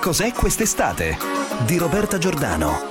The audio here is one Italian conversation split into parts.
cos'è quest'estate? Di Roberta Giordano.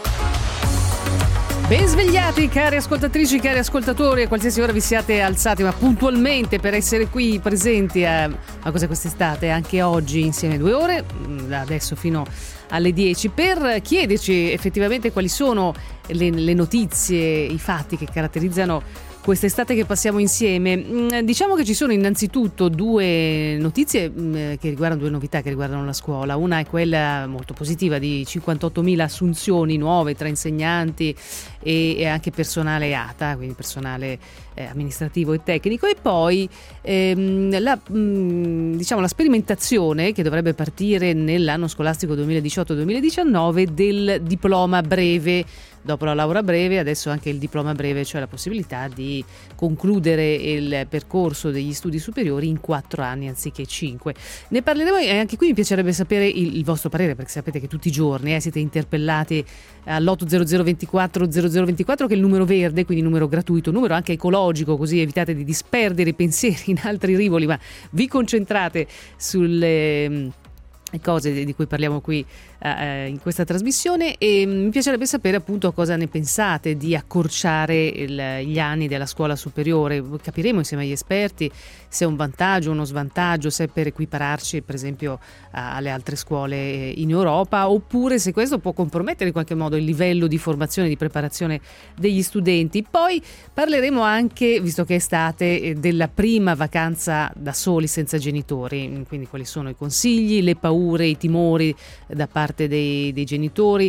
Ben svegliati, cari ascoltatrici, cari ascoltatori, a qualsiasi ora vi siate alzati, ma puntualmente per essere qui presenti a Cos'è quest'estate, anche oggi insieme 2 ore, da adesso fino alle 10, per chiederci effettivamente quali sono le notizie, i fatti che caratterizzano quest'estate che passiamo insieme. Diciamo che ci sono innanzitutto 2 notizie che riguardano 2 novità che riguardano la scuola. Una è quella molto positiva di 58.000 assunzioni nuove tra insegnanti e anche personale ATA, quindi personale amministrativo e tecnico, e poi la sperimentazione che dovrebbe partire nell'anno scolastico 2018-2019 del diploma breve. Dopo la laurea breve, adesso anche il diploma breve, cioè la possibilità di concludere il percorso degli studi superiori in 4 anni anziché 5. Ne parleremo e anche qui mi piacerebbe sapere il vostro parere, perché sapete che tutti i giorni siete interpellati all'80024 0024, che è il numero verde, quindi numero gratuito, numero anche ecologico, così evitate di disperdere i pensieri in altri rivoli, ma vi concentrate sulle cose di cui parliamo qui in questa trasmissione. E mi piacerebbe sapere appunto cosa ne pensate di accorciare gli anni della scuola superiore. Capiremo insieme agli esperti se è un vantaggio o uno svantaggio, se è per equipararci per esempio alle altre scuole in Europa, oppure se questo può compromettere in qualche modo il livello di formazione e di preparazione degli studenti. Poi parleremo anche, visto che è estate, della prima vacanza da soli senza genitori, quindi quali sono i consigli, le paure, i timori da parte dei genitori,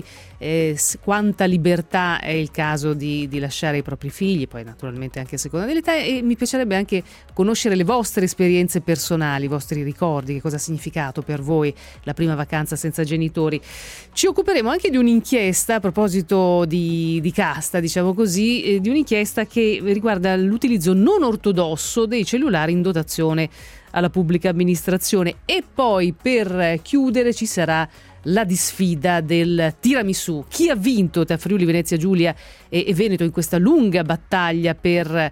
quanta libertà è il caso di lasciare i propri figli, poi naturalmente anche a seconda dell'età, e mi piacerebbe anche conoscere le vostre esperienze personali, i vostri ricordi, che cosa ha significato per voi la prima vacanza senza genitori. Ci occuperemo anche di un'inchiesta a proposito di casta, diciamo così, di un'inchiesta che riguarda l'utilizzo non ortodosso dei cellulari in dotazione alla pubblica amministrazione. E poi per chiudere ci sarà la disfida del tiramisù. Chi ha vinto tra Friuli Venezia Giulia e Veneto in questa lunga battaglia per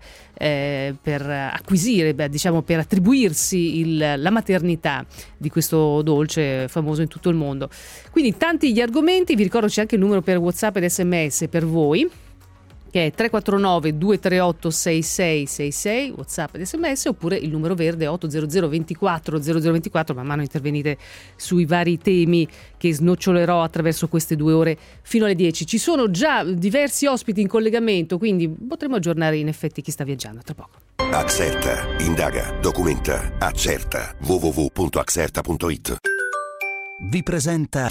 acquisire, per attribuirsi la maternità di questo dolce famoso in tutto il mondo. Quindi tanti gli argomenti. Vi ricordo c'è anche il numero per WhatsApp ed SMS per voi, che è 349 238 6666, WhatsApp ed SMS, oppure il numero verde 800 24 0024. Man mano intervenite sui vari temi che snocciolerò attraverso queste 2 ore fino alle 10. Ci sono già diversi ospiti in collegamento, quindi potremo aggiornare in effetti chi sta viaggiando tra poco. Axerta, indaga, documenta, accerta. www.axerta.it Vi presenta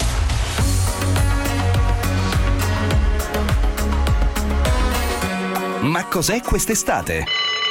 Ma cos'è quest'estate?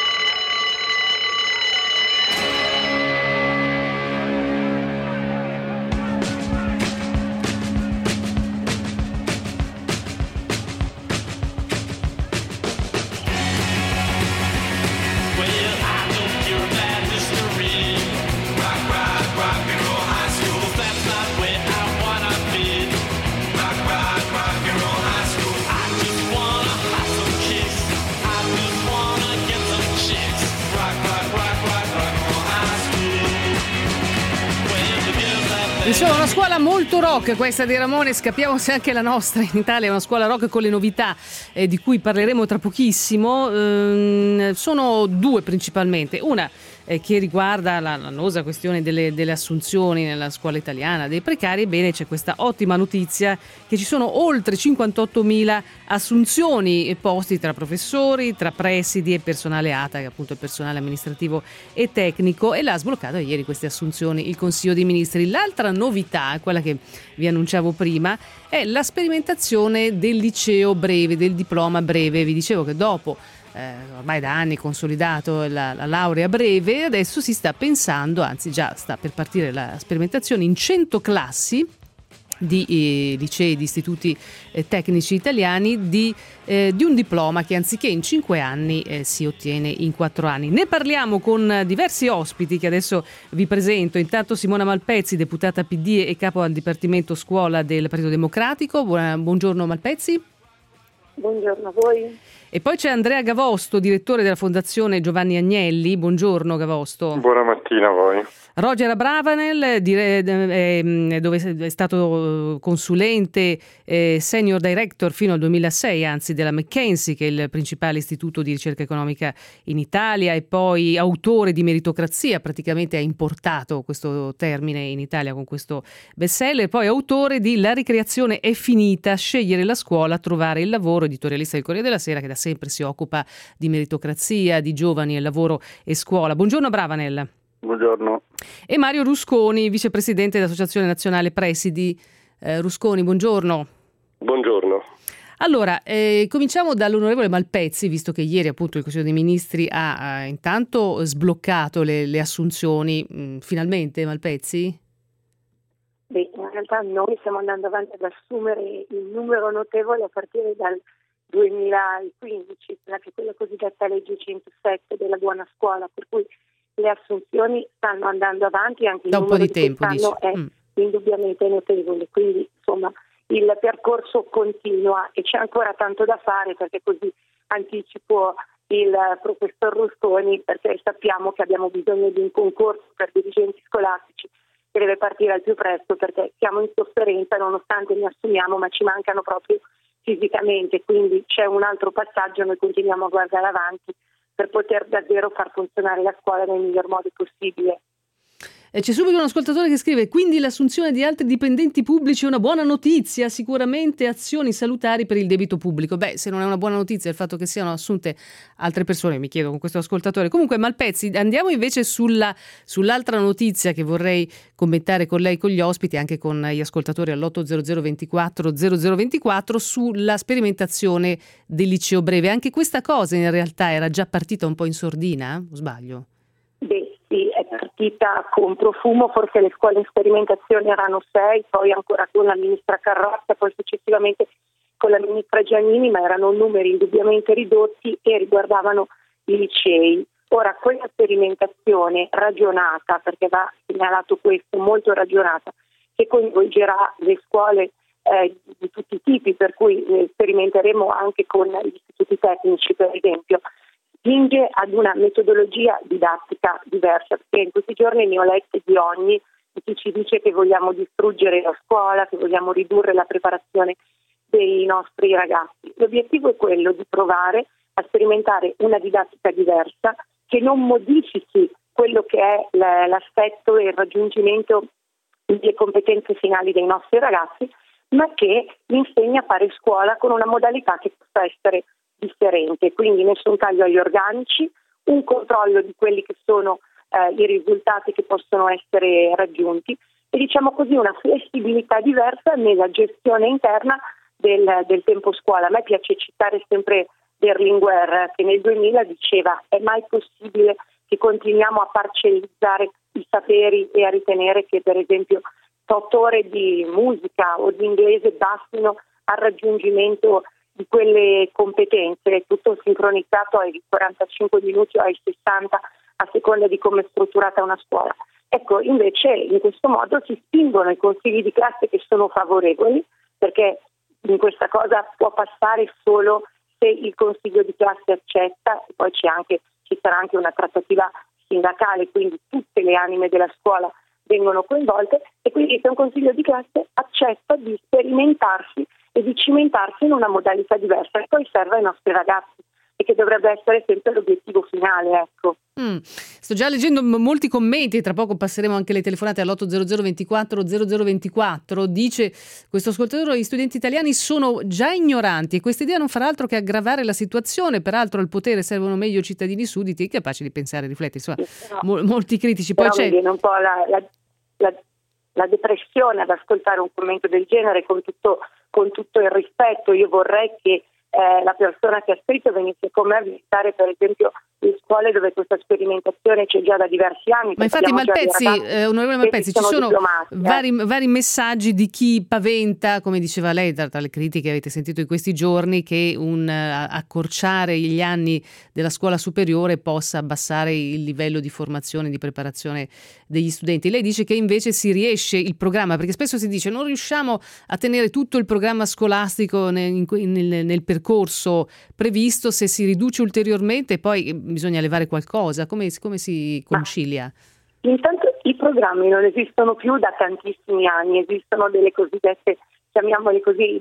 Insomma, una scuola molto rock questa di Ramones, capiamo se anche la nostra in Italia è una scuola rock con le novità di cui parleremo tra pochissimo. Sono 2 principalmente. Una che riguarda l'annosa questione delle assunzioni nella scuola italiana, dei precari. Ebbene, c'è questa ottima notizia che ci sono oltre 58.000 assunzioni e posti tra professori, tra presidi e personale ATA, che appunto è personale amministrativo e tecnico, e l'ha sbloccato ieri queste assunzioni il Consiglio dei Ministri. L'altra novità, quella che vi annunciavo prima, è la sperimentazione del liceo breve, del diploma breve. Vi dicevo che dopo ormai da anni consolidato la laurea breve, adesso si sta pensando, anzi già sta per partire la sperimentazione in 100 classi di licei, di istituti tecnici italiani di un diploma che anziché in 5 anni si ottiene in 4 anni. Ne parliamo con diversi ospiti che adesso vi presento. Intanto Simona Malpezzi, deputata PD e capo al Dipartimento Scuola del Partito Democratico. Buongiorno Malpezzi. Buongiorno a voi. E poi c'è Andrea Gavosto, direttore della Fondazione Giovanni Agnelli. Buongiorno Gavosto. Buona mattina a voi. Roger Abravanel, dove è stato consulente senior director fino al 2006, anzi della McKinsey, che è il principale istituto di ricerca economica in Italia, e poi autore di Meritocrazia, praticamente ha importato questo termine in Italia con questo bestseller, poi autore di La ricreazione è finita, scegliere la scuola, trovare il lavoro, editorialista del Corriere della Sera, che da sempre si occupa di meritocrazia, di giovani e lavoro e scuola. Buongiorno Abravanel. Buongiorno. E Mario Rusconi, vicepresidente dell'Associazione Nazionale Presidi. Rusconi, buongiorno. Buongiorno. Allora, cominciamo dall'onorevole Malpezzi, visto che ieri appunto il Consiglio dei Ministri ha intanto sbloccato le assunzioni. Finalmente, Malpezzi? Beh, in realtà noi stiamo andando avanti ad assumere un numero notevole a partire dal 2015, che è quella cosiddetta legge 107 della buona scuola, per cui le assunzioni stanno andando avanti, anche da il un po' numero di tempo quest'anno è indubbiamente notevole, quindi insomma il percorso continua e c'è ancora tanto da fare, perché così anticipo il professor Rusconi, perché sappiamo che abbiamo bisogno di un concorso per dirigenti scolastici che deve partire al più presto, perché siamo in sofferenza nonostante ne assumiamo, ma ci mancano proprio fisicamente, quindi c'è un altro passaggio, noi continuiamo a guardare avanti per poter davvero far funzionare la scuola nel miglior modo possibile. C'è subito un ascoltatore che scrive: quindi l'assunzione di altri dipendenti pubblici è una buona notizia, sicuramente azioni salutari per il debito pubblico. Beh, se non è una buona notizia il fatto che siano assunte altre persone, mi chiedo con questo ascoltatore. Comunque Malpezzi, andiamo invece sull'altra notizia che vorrei commentare con lei, con gli ospiti, anche con gli ascoltatori all'800 24 0024, sulla sperimentazione del liceo breve. Anche questa cosa in realtà era già partita un po' in sordina, o sbaglio? Beh, sì, è partita con profumo, forse le scuole in sperimentazione erano 6, poi ancora con la ministra Carrozza, poi successivamente con la ministra Giannini, ma erano numeri indubbiamente ridotti e riguardavano i licei. Ora, quella sperimentazione ragionata, perché va segnalato questo, molto ragionata, che coinvolgerà le scuole di tutti i tipi, per cui sperimenteremo anche con gli istituti tecnici, per esempio, spinge ad una metodologia didattica diversa, perché in questi giorni ne ho lette di ogni, di chi ci dice che vogliamo distruggere la scuola, che vogliamo ridurre la preparazione dei nostri ragazzi. L'obiettivo è quello di provare a sperimentare una didattica diversa che non modifichi quello che è l'aspetto e il raggiungimento delle competenze finali dei nostri ragazzi, ma che insegna a fare scuola con una modalità che possa essere differente, quindi nessun taglio agli organici, un controllo di quelli che sono i risultati che possono essere raggiunti e diciamo così una flessibilità diversa nella gestione interna del tempo scuola. A me piace citare sempre Berlinguer, che nel 2000 diceva: è mai possibile che continuiamo a parcellizzare i saperi e a ritenere che per esempio 8 ore di musica o di inglese bastino al raggiungimento di quelle competenze, è tutto sincronizzato ai 45 minuti o ai 60 a seconda di come è strutturata una scuola. Ecco, invece in questo modo si spingono i consigli di classe che sono favorevoli, perché in questa cosa può passare solo se il consiglio di classe accetta, e poi ci sarà anche una trattativa sindacale, quindi tutte le anime della scuola vengono coinvolte, e quindi se un consiglio di classe accetta di sperimentarsi e di cimentarsi in una modalità diversa che poi serve ai nostri ragazzi e che dovrebbe essere sempre l'obiettivo finale, ecco. Sto già leggendo molti commenti, tra poco passeremo anche le telefonate all'800 24 0024. Dice questo ascoltatore: gli studenti italiani sono già ignoranti e questa idea non farà altro che aggravare la situazione, peraltro al potere servono meglio cittadini sudditi capaci di pensare e riflettere. Insomma, molti critici. Poi c'è, mi viene un po' la depressione ad ascoltare un commento del genere, con tutto il rispetto. Io vorrei che la persona che ha scritto venisse con me a visitare per esempio le scuole dove questa sperimentazione c'è già da diversi anni. Ma infatti Malpezzi, onorevole Malpezzi, ci sono vari messaggi di chi paventa, come diceva lei, tra le critiche che avete sentito in questi giorni, che accorciare gli anni della scuola superiore possa abbassare il livello di formazione, di preparazione degli studenti. Lei dice che invece si riesce il programma, perché spesso si dice non riusciamo a tenere tutto il programma scolastico nel percorso percorso previsto, se si riduce ulteriormente poi bisogna levare qualcosa, come si concilia? Intanto i programmi non esistono più da tantissimi anni, esistono delle cosiddette, chiamiamole così,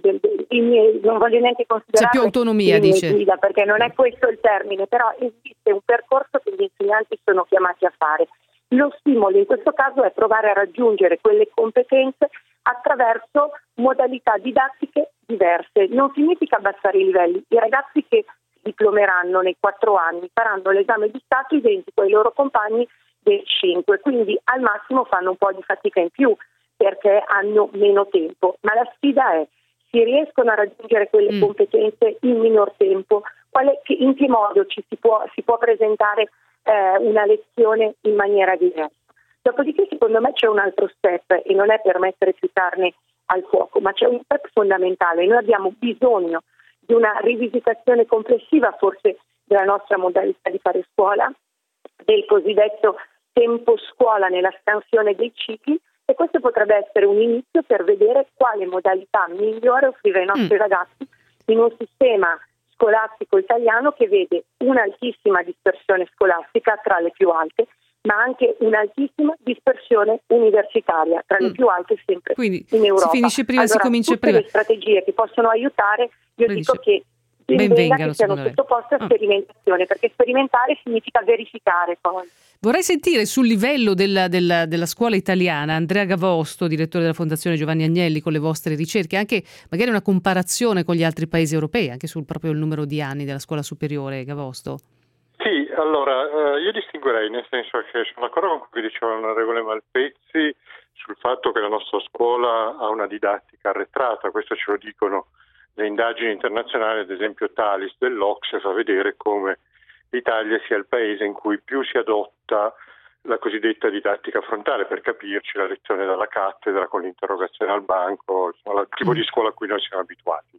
non voglio neanche considerare c'è più autonomia, dice, guida, perché non è questo il termine, però esiste un percorso che gli insegnanti sono chiamati a fare. Lo stimolo in questo caso è provare a raggiungere quelle competenze attraverso modalità didattiche diverse. Non significa abbassare i livelli. I ragazzi che diplomeranno nei 4 anni faranno l'esame di Stato identico ai loro compagni del 5, quindi al massimo fanno un po' di fatica in più perché hanno meno tempo, ma la sfida è: si riescono a raggiungere quelle competenze in minor tempo? In che modo si può presentare una lezione in maniera diversa? Dopodiché secondo me c'è un altro step, e non è per mettere più carne al fuoco, ma c'è un step fondamentale. Noi abbiamo bisogno di una rivisitazione complessiva forse della nostra modalità di fare scuola, del cosiddetto tempo scuola nella scansione dei cicli, e questo potrebbe essere un inizio per vedere quale modalità migliore offrire ai nostri ragazzi in un sistema scolastico italiano che vede un'altissima dispersione scolastica, tra le più alte, ma anche un'altissima dispersione universitaria, tra le più alte sempre. Quindi in Europa. Si finisce prima, allora, si comincia tutte prima. Le strategie che possono aiutare, io dico che benvengano, che siano sottoposte a sperimentazione, perché sperimentare significa verificare poi. Vorrei sentire sul livello della scuola italiana Andrea Gavosto, direttore della Fondazione Giovanni Agnelli, con le vostre ricerche, anche magari una comparazione con gli altri paesi europei, anche sul proprio il numero di anni della scuola superiore. Gavosto. Sì, allora io distinguerei, nel senso che sono d'accordo con quello che diceva l'onorevole Malpezzi sul fatto che la nostra scuola ha una didattica arretrata. Questo ce lo dicono le indagini internazionali, ad esempio Thalys dell'Ocse fa vedere come l'Italia sia il paese in cui più si adotta la cosiddetta didattica frontale, per capirci la lezione dalla cattedra con l'interrogazione al banco, insomma, il tipo di scuola a cui noi siamo abituati,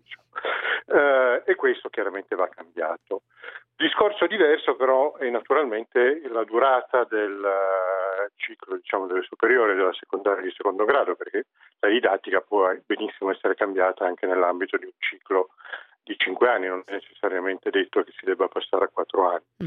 diciamo. E questo chiaramente va cambiato. Discorso diverso però è naturalmente la durata del ciclo, diciamo, delle superiori, della secondaria di secondo grado, perché la didattica può benissimo essere cambiata anche nell'ambito di un ciclo di 5 anni, non è necessariamente detto che si debba passare a 4 anni.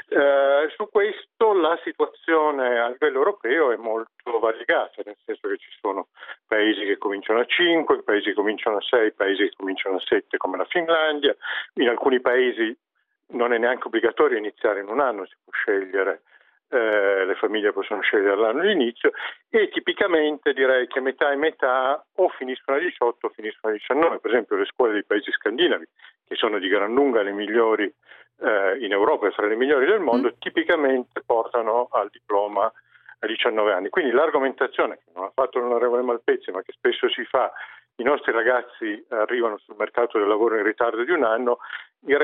Su questo la situazione a livello europeo è molto variegata, nel senso che ci sono paesi che cominciano a 5, paesi che cominciano a 6, paesi che cominciano a 7 come la Finlandia. In alcuni paesi non è neanche obbligatorio iniziare in un anno, si può scegliere, le famiglie possono scegliere l'anno di inizio, e tipicamente direi che metà e metà o finiscono a 18 o finiscono a 19. Per esempio le scuole dei paesi scandinavi, che sono di gran lunga le migliori in Europa e fra le migliori del mondo, tipicamente portano al diploma a 19 anni. Quindi l'argomentazione che non ha fatto l'onorevole Malpezzi, ma che spesso si fa, i nostri ragazzi arrivano sul mercato del lavoro in ritardo di un anno, in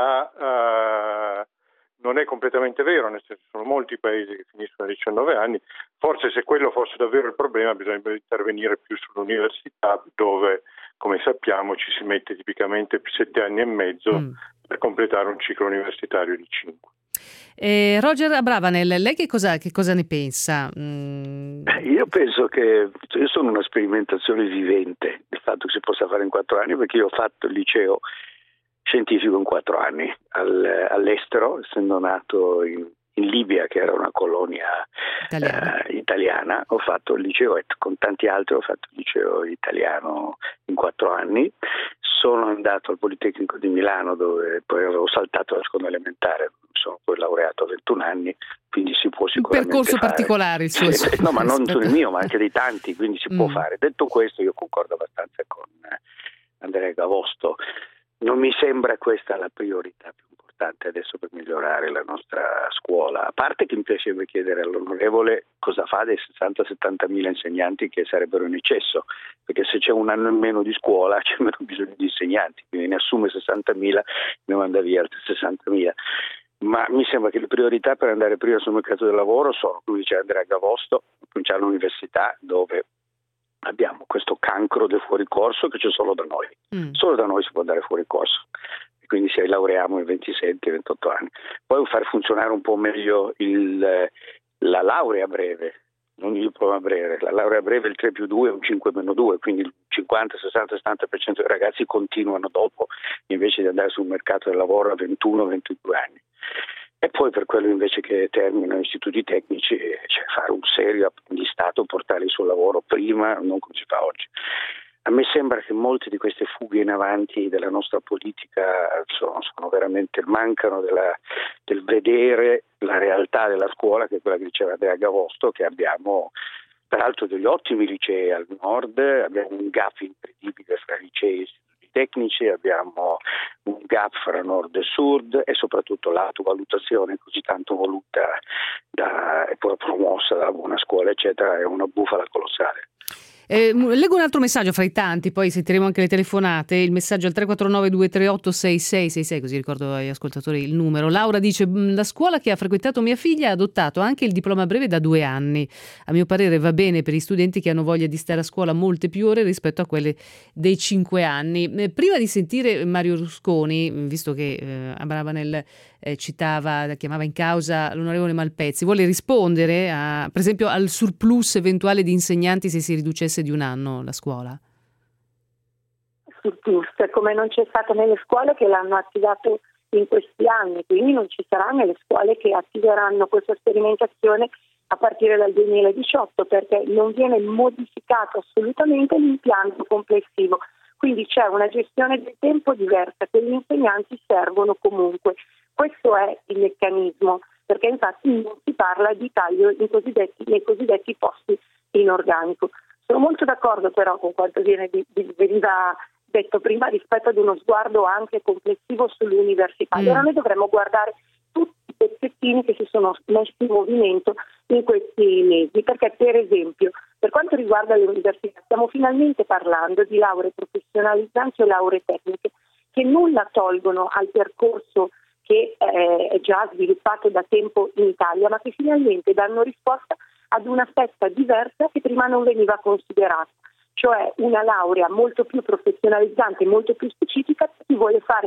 realtà non è completamente vero, nel senso sono molti paesi che finiscono a 19 anni. Forse se quello fosse davvero il problema bisognerebbe intervenire più sull'università, dove, come sappiamo, ci si mette tipicamente 7 anni e mezzo per completare un ciclo universitario di 5. Roger Abravanel, lei che cosa ne pensa? Io penso che io sono una sperimentazione vivente del fatto che si possa fare in 4 anni, perché io ho fatto il liceo scientifico in 4 anni all'estero, essendo nato in Libia, che era una colonia italiana. Ho fatto il liceo, e con tanti altri ho fatto il liceo italiano in 4 anni. Sono andato al Politecnico di Milano, dove poi ho saltato la seconda elementare, sono poi laureato a 21 anni, quindi si può sicuramente un percorso fare. Particolare il suo. No, ma non solo il mio, ma anche dei tanti, quindi si può fare. Detto questo, io concordo abbastanza con Andrea Gavosto. Non mi sembra questa la priorità più importante adesso per migliorare la nostra scuola, a parte che mi piacerebbe chiedere all'onorevole cosa fa dei 60-70 mila insegnanti che sarebbero in eccesso, perché se c'è un anno in meno di scuola c'è meno bisogno di insegnanti, quindi ne assume 60 mila, ne manda via altri 60 mila. Ma mi sembra che le priorità per andare prima sul mercato del lavoro sono, come dice Andrea Gavosto, cominciare all'università, dove abbiamo questo cancro del fuoricorso che c'è solo da noi. Solo da noi si può andare fuori corso, e quindi se laureiamo in 27-28 anni. Poi far funzionare un po' meglio la laurea breve, non il diploma breve. La laurea breve il 3+2 è un 5-2, quindi il 50, 60, 70% dei ragazzi continuano dopo, invece di andare sul mercato del lavoro a 21-22 anni. E poi per quello invece che terminano istituti tecnici, cioè fare un serio apprendistato, portarli sul lavoro prima, non come si fa oggi. A me sembra che molte di queste fughe in avanti della nostra politica sono veramente, mancano del vedere la realtà della scuola, che è quella che diceva Andrea Gavosto, che abbiamo peraltro degli ottimi licei al nord, abbiamo un gap incredibile fra licei e istituti tecnici, abbiamo un gap fra nord e sud e soprattutto l'autovalutazione così tanto voluta e poi promossa dalla buona scuola eccetera, è una bufala colossale. Leggo un altro messaggio fra i tanti, poi sentiremo anche le telefonate. Il messaggio al 349-238-6666, così ricordo agli ascoltatori il numero. Laura dice: la scuola che ha frequentato mia figlia ha adottato anche il diploma breve da 2 anni. A mio parere va bene per gli studenti che hanno voglia di stare a scuola molte più ore rispetto a quelle dei 5 anni. Prima di sentire Mario Rusconi, visto che Abravanel chiamava in causa l'onorevole Malpezzi, vuole rispondere per esempio al surplus eventuale di insegnanti se si riducesse di 1 anno la scuola? Surplus, come non c'è stato nelle scuole che l'hanno attivato in questi anni, quindi non ci sarà nelle scuole che attiveranno questa sperimentazione a partire dal 2018, perché non viene modificato assolutamente l'impianto complessivo. Quindi c'è una gestione del tempo diversa, che gli insegnanti servono comunque. Questo è il meccanismo, perché infatti non si parla di taglio nei cosiddetti posti in organico. Sono molto d'accordo però con quanto veniva detto prima rispetto ad uno sguardo anche complessivo sull'università. Allora noi dovremmo guardare tutti i pezzettini che si sono messi in movimento in questi mesi, perché per esempio per quanto riguarda le università stiamo finalmente parlando di lauree professionalizzanti o lauree tecniche che nulla tolgono al percorso che è già sviluppato da tempo in Italia, ma che finalmente danno risposta ad una fetta diversa che prima non veniva considerata, cioè una laurea molto più professionalizzante, molto più specifica per chi vuole fare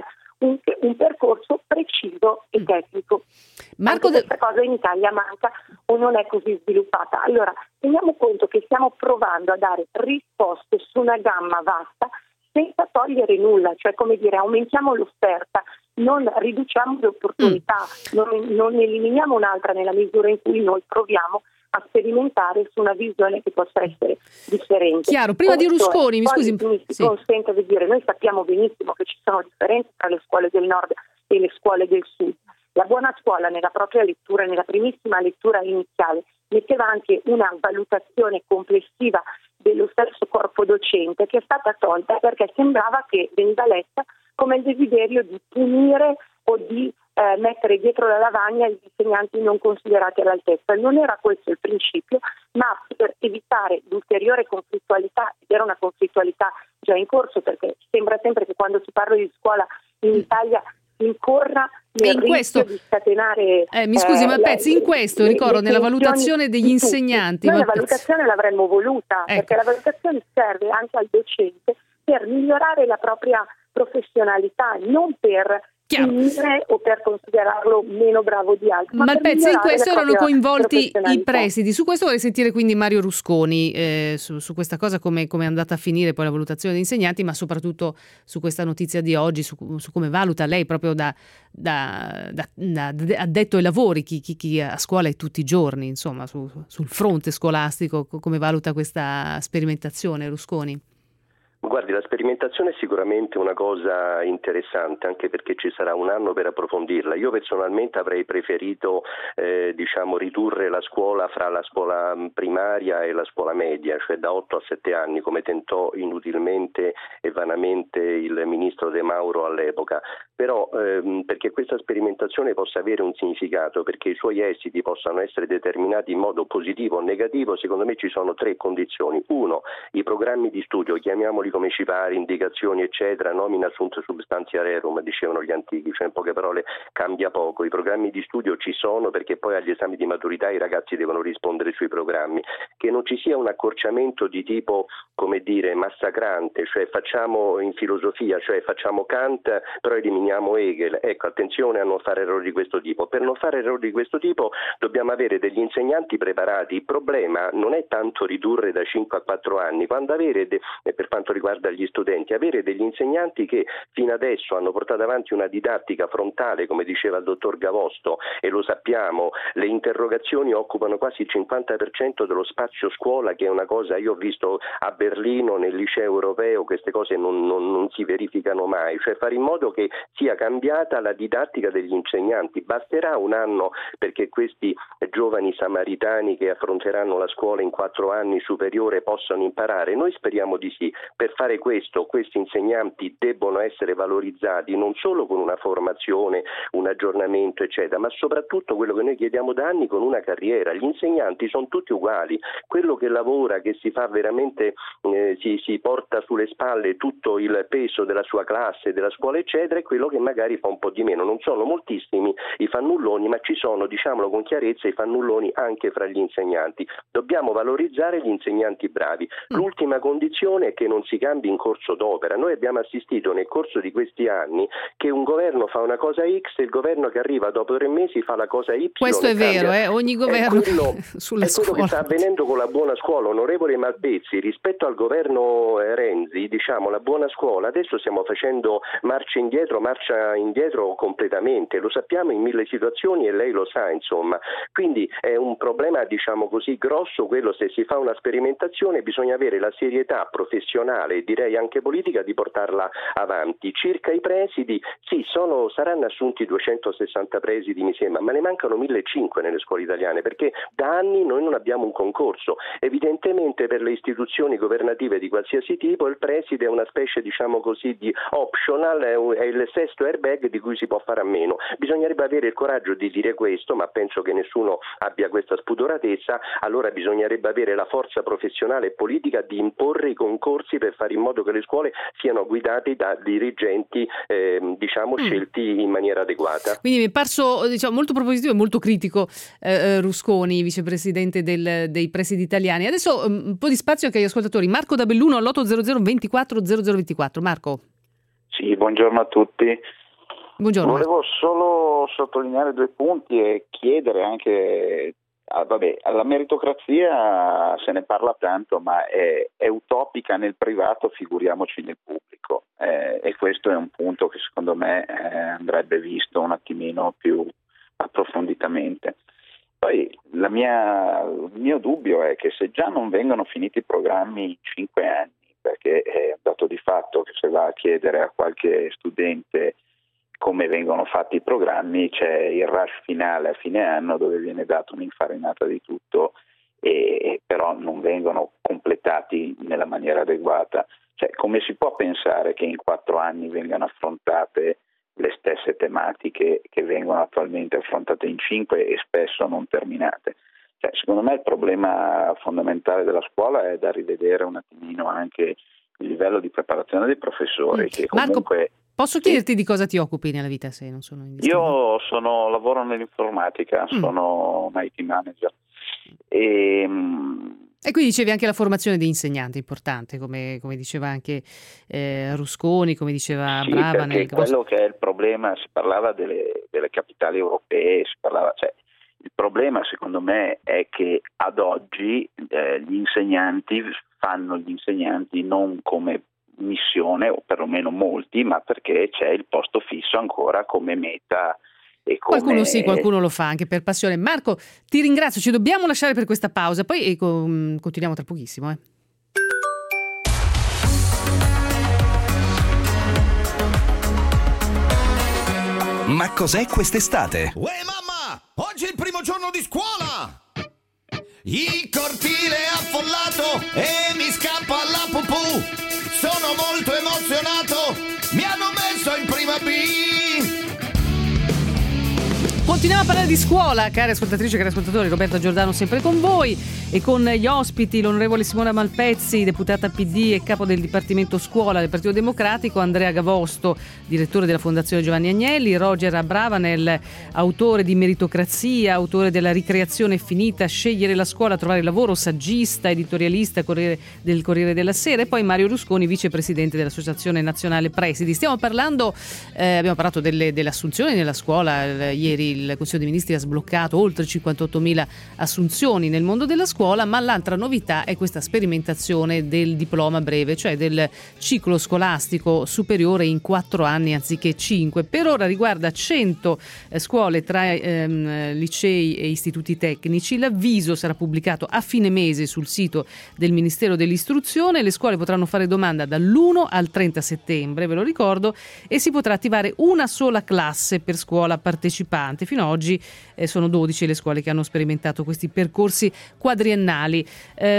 un percorso preciso e tecnico. Marco, questa cosa in Italia manca o non è così sviluppata. Allora, teniamo conto che stiamo provando a dare risposte su una gamma vasta senza togliere nulla, cioè come dire aumentiamo l'offerta, non riduciamo le opportunità, non eliminiamo un'altra nella misura in cui noi proviamo a sperimentare su una visione che possa essere differente. Chiaro, prima di Rusconi, mi scusi. Mi consente di dire, noi sappiamo benissimo che ci sono differenze tra le scuole del nord e le scuole del sud. La buona scuola nella propria lettura, nella primissima lettura iniziale, metteva anche una valutazione complessiva dello stesso corpo docente che è stata tolta perché sembrava che veniva letta come il desiderio di punire o di mettere dietro la lavagna gli insegnanti non considerati all'altezza. Non era questo il principio, ma per evitare l'ulteriore conflittualità, ed era una conflittualità già in corso, perché sembra sempre che quando si parla di scuola in Italia incorra nel rischio di scatenare mi scusi Malpezzi, in questo ricordo nella valutazione degli insegnanti noi la valutazione l'avremmo voluta, perché la valutazione serve anche al docente per migliorare la propria professionalità, non per finire o per considerarlo meno bravo di altri. Malpezzi, in questo erano coinvolti i presidi. Su questo vorrei sentire quindi Mario Rusconi su questa cosa, come è andata a finire poi la valutazione degli insegnanti, ma soprattutto su questa notizia di oggi, su come valuta lei proprio da addetto ai lavori, chi a scuola è tutti i giorni, insomma, sul fronte scolastico, come valuta questa sperimentazione, Rusconi? Guardi, la sperimentazione è sicuramente una cosa interessante, anche perché ci sarà 1 anno per approfondirla. Io personalmente avrei preferito ridurre la scuola fra la scuola primaria e la scuola media, cioè da 8 a 7 anni, come tentò inutilmente e vanamente il ministro De Mauro all'epoca. Però perché questa sperimentazione possa avere un significato, perché i suoi esiti possano essere determinati in modo positivo o negativo, secondo me ci sono 3 condizioni. 1, i programmi di studio, chiamiamoli come ci pare, indicazioni eccetera, nomina sunt substantia rerum, dicevano gli antichi, cioè in poche parole cambia poco. I programmi di studio ci sono perché poi agli esami di maturità i ragazzi devono rispondere sui programmi. Che non ci sia un accorciamento di tipo, come dire, massacrante, cioè facciamo in filosofia, cioè facciamo Kant però eliminiamo Hegel. Ecco, attenzione a non fare errori di questo tipo. Per non fare errori di questo tipo dobbiamo avere degli insegnanti preparati. Il problema non è tanto ridurre da 5 a 4 anni, quando avere per quanto riguarda gli studenti, avere degli insegnanti che fino adesso hanno portato avanti una didattica frontale, come diceva il dottor Gavosto, e lo sappiamo, le interrogazioni occupano quasi il 50% dello spazio scuola, che è una cosa, io ho visto a Berlino nel liceo europeo, queste cose non si verificano mai, cioè fare in modo che sia cambiata la didattica degli insegnanti. Basterà un anno perché questi giovani samaritani che affronteranno la scuola in 4 anni superiore possano imparare? Noi speriamo di sì. Per fare questo, questi insegnanti debbono essere valorizzati non solo con una formazione, un aggiornamento eccetera, ma soprattutto quello che noi chiediamo da anni, con una carriera. Gli insegnanti sono tutti uguali, quello che lavora, che si fa veramente, si porta sulle spalle tutto il peso della sua classe, della scuola eccetera, e quello che magari fa un po' di meno. Non sono moltissimi i fannulloni, ma ci sono, diciamolo con chiarezza, i fannulloni anche fra gli insegnanti. Dobbiamo valorizzare gli insegnanti bravi. L'ultima condizione è che non si cambi in corso d'opera. Noi abbiamo assistito nel corso di questi anni che un governo fa una cosa X e il governo che arriva dopo 3 mesi fa la cosa Y. Questo è vero, ogni governo sulla scuola. È quello che sta avvenendo con la buona scuola. Onorevole Malpezzi, rispetto al governo Renzi, diciamo, la buona scuola, adesso stiamo facendo marcia indietro completamente, lo sappiamo in 1000 situazioni e lei lo sa, insomma. Quindi è un problema, diciamo così, grosso quello. Se si fa una sperimentazione bisogna avere la serietà professionale e direi anche politica di portarla avanti. Circa i presidi, sì, saranno assunti 260 presidi mi sembra, ma ne mancano 1500 nelle scuole italiane, perché da anni noi non abbiamo un concorso. Evidentemente per le istituzioni governative di qualsiasi tipo il preside è una specie, diciamo così, di optional, è il sesto airbag di cui si può fare a meno. Bisognerebbe avere il coraggio di dire questo, ma penso che nessuno abbia questa spudoratezza. Allora bisognerebbe avere la forza professionale e politica di imporre i concorsi per fare in modo che le scuole siano guidate da dirigenti scelti in maniera adeguata. Quindi mi è parso molto propositivo e molto critico Rusconi, vicepresidente dei presidi italiani. Adesso un po' di spazio anche agli ascoltatori. Marco da Belluno all'800 24 0024. Marco. Sì, buongiorno a tutti. Buongiorno. Volevo solo sottolineare 2 punti e chiedere anche, la meritocrazia se ne parla tanto, ma è utopica nel privato, figuriamoci nel pubblico, e questo è un punto che secondo me andrebbe visto un attimino più approfonditamente. Poi il mio dubbio è che se già non vengono finiti i programmi in 5 anni, perché è un dato di fatto che se va a chiedere a qualche studente come vengono fatti i programmi, c'è il rush finale a fine anno dove viene data un'infarinata di tutto e però non vengono completati nella maniera adeguata. Cioè, come si può pensare che in 4 anni vengano affrontate le stesse tematiche che vengono attualmente affrontate in 5 e spesso non terminate? Cioè, secondo me il problema fondamentale della scuola è da rivedere un attimino anche il livello di preparazione dei professori. Che comunque... Marco, posso chiederti di cosa ti occupi nella vita, se non sono indistinto? Io lavoro nell'informatica, sono un IT manager. E qui dicevi anche la formazione di insegnanti, importante, come diceva anche Rusconi, come diceva Brava. Quello che è il problema, si parlava delle capitali europee, il problema secondo me è che ad oggi gli insegnanti fanno gli insegnanti non come missione, o perlomeno molti, ma perché c'è il posto fisso ancora come meta. E come... Qualcuno sì, qualcuno lo fa anche per passione. Marco, ti ringrazio, ci dobbiamo lasciare per questa pausa, poi continuiamo tra pochissimo. Ma cos'è quest'estate? Uè mamma, oggi è il primo giorno di scuola! Il cortile è affollato e mi scappa la pupù. Sono molto emozionato, mi hanno messo in prima B. Continuiamo a parlare di scuola, care ascoltatrici, cari ascoltatori. Roberta Giordano sempre con voi e con gli ospiti l'onorevole Simona Malpezzi, deputata PD e capo del Dipartimento Scuola del Partito Democratico, Andrea Gavosto, direttore della Fondazione Giovanni Agnelli, Roger Abravanel, autore di Meritocrazia, autore della Ricreazione finita, Scegliere la scuola, trovare lavoro, saggista, editorialista del Corriere della Sera, e poi Mario Rusconi, vicepresidente dell'Associazione Nazionale Presidi. Abbiamo parlato delle assunzioni nella scuola. Ieri il Consiglio dei Ministri ha sbloccato oltre 58.000 assunzioni nel mondo della scuola, ma l'altra novità è questa sperimentazione del diploma breve, cioè del ciclo scolastico superiore in 4 anni anziché 5. Per ora riguarda 100 scuole tra licei e istituti tecnici. L'avviso sarà pubblicato a fine mese sul sito del Ministero dell'Istruzione. Le scuole potranno fare domanda dall'1 al 30 settembre, ve lo ricordo, e si potrà attivare una sola classe per scuola partecipante. Fino ad oggi sono 12 le scuole che hanno sperimentato questi percorsi quadriennali. Per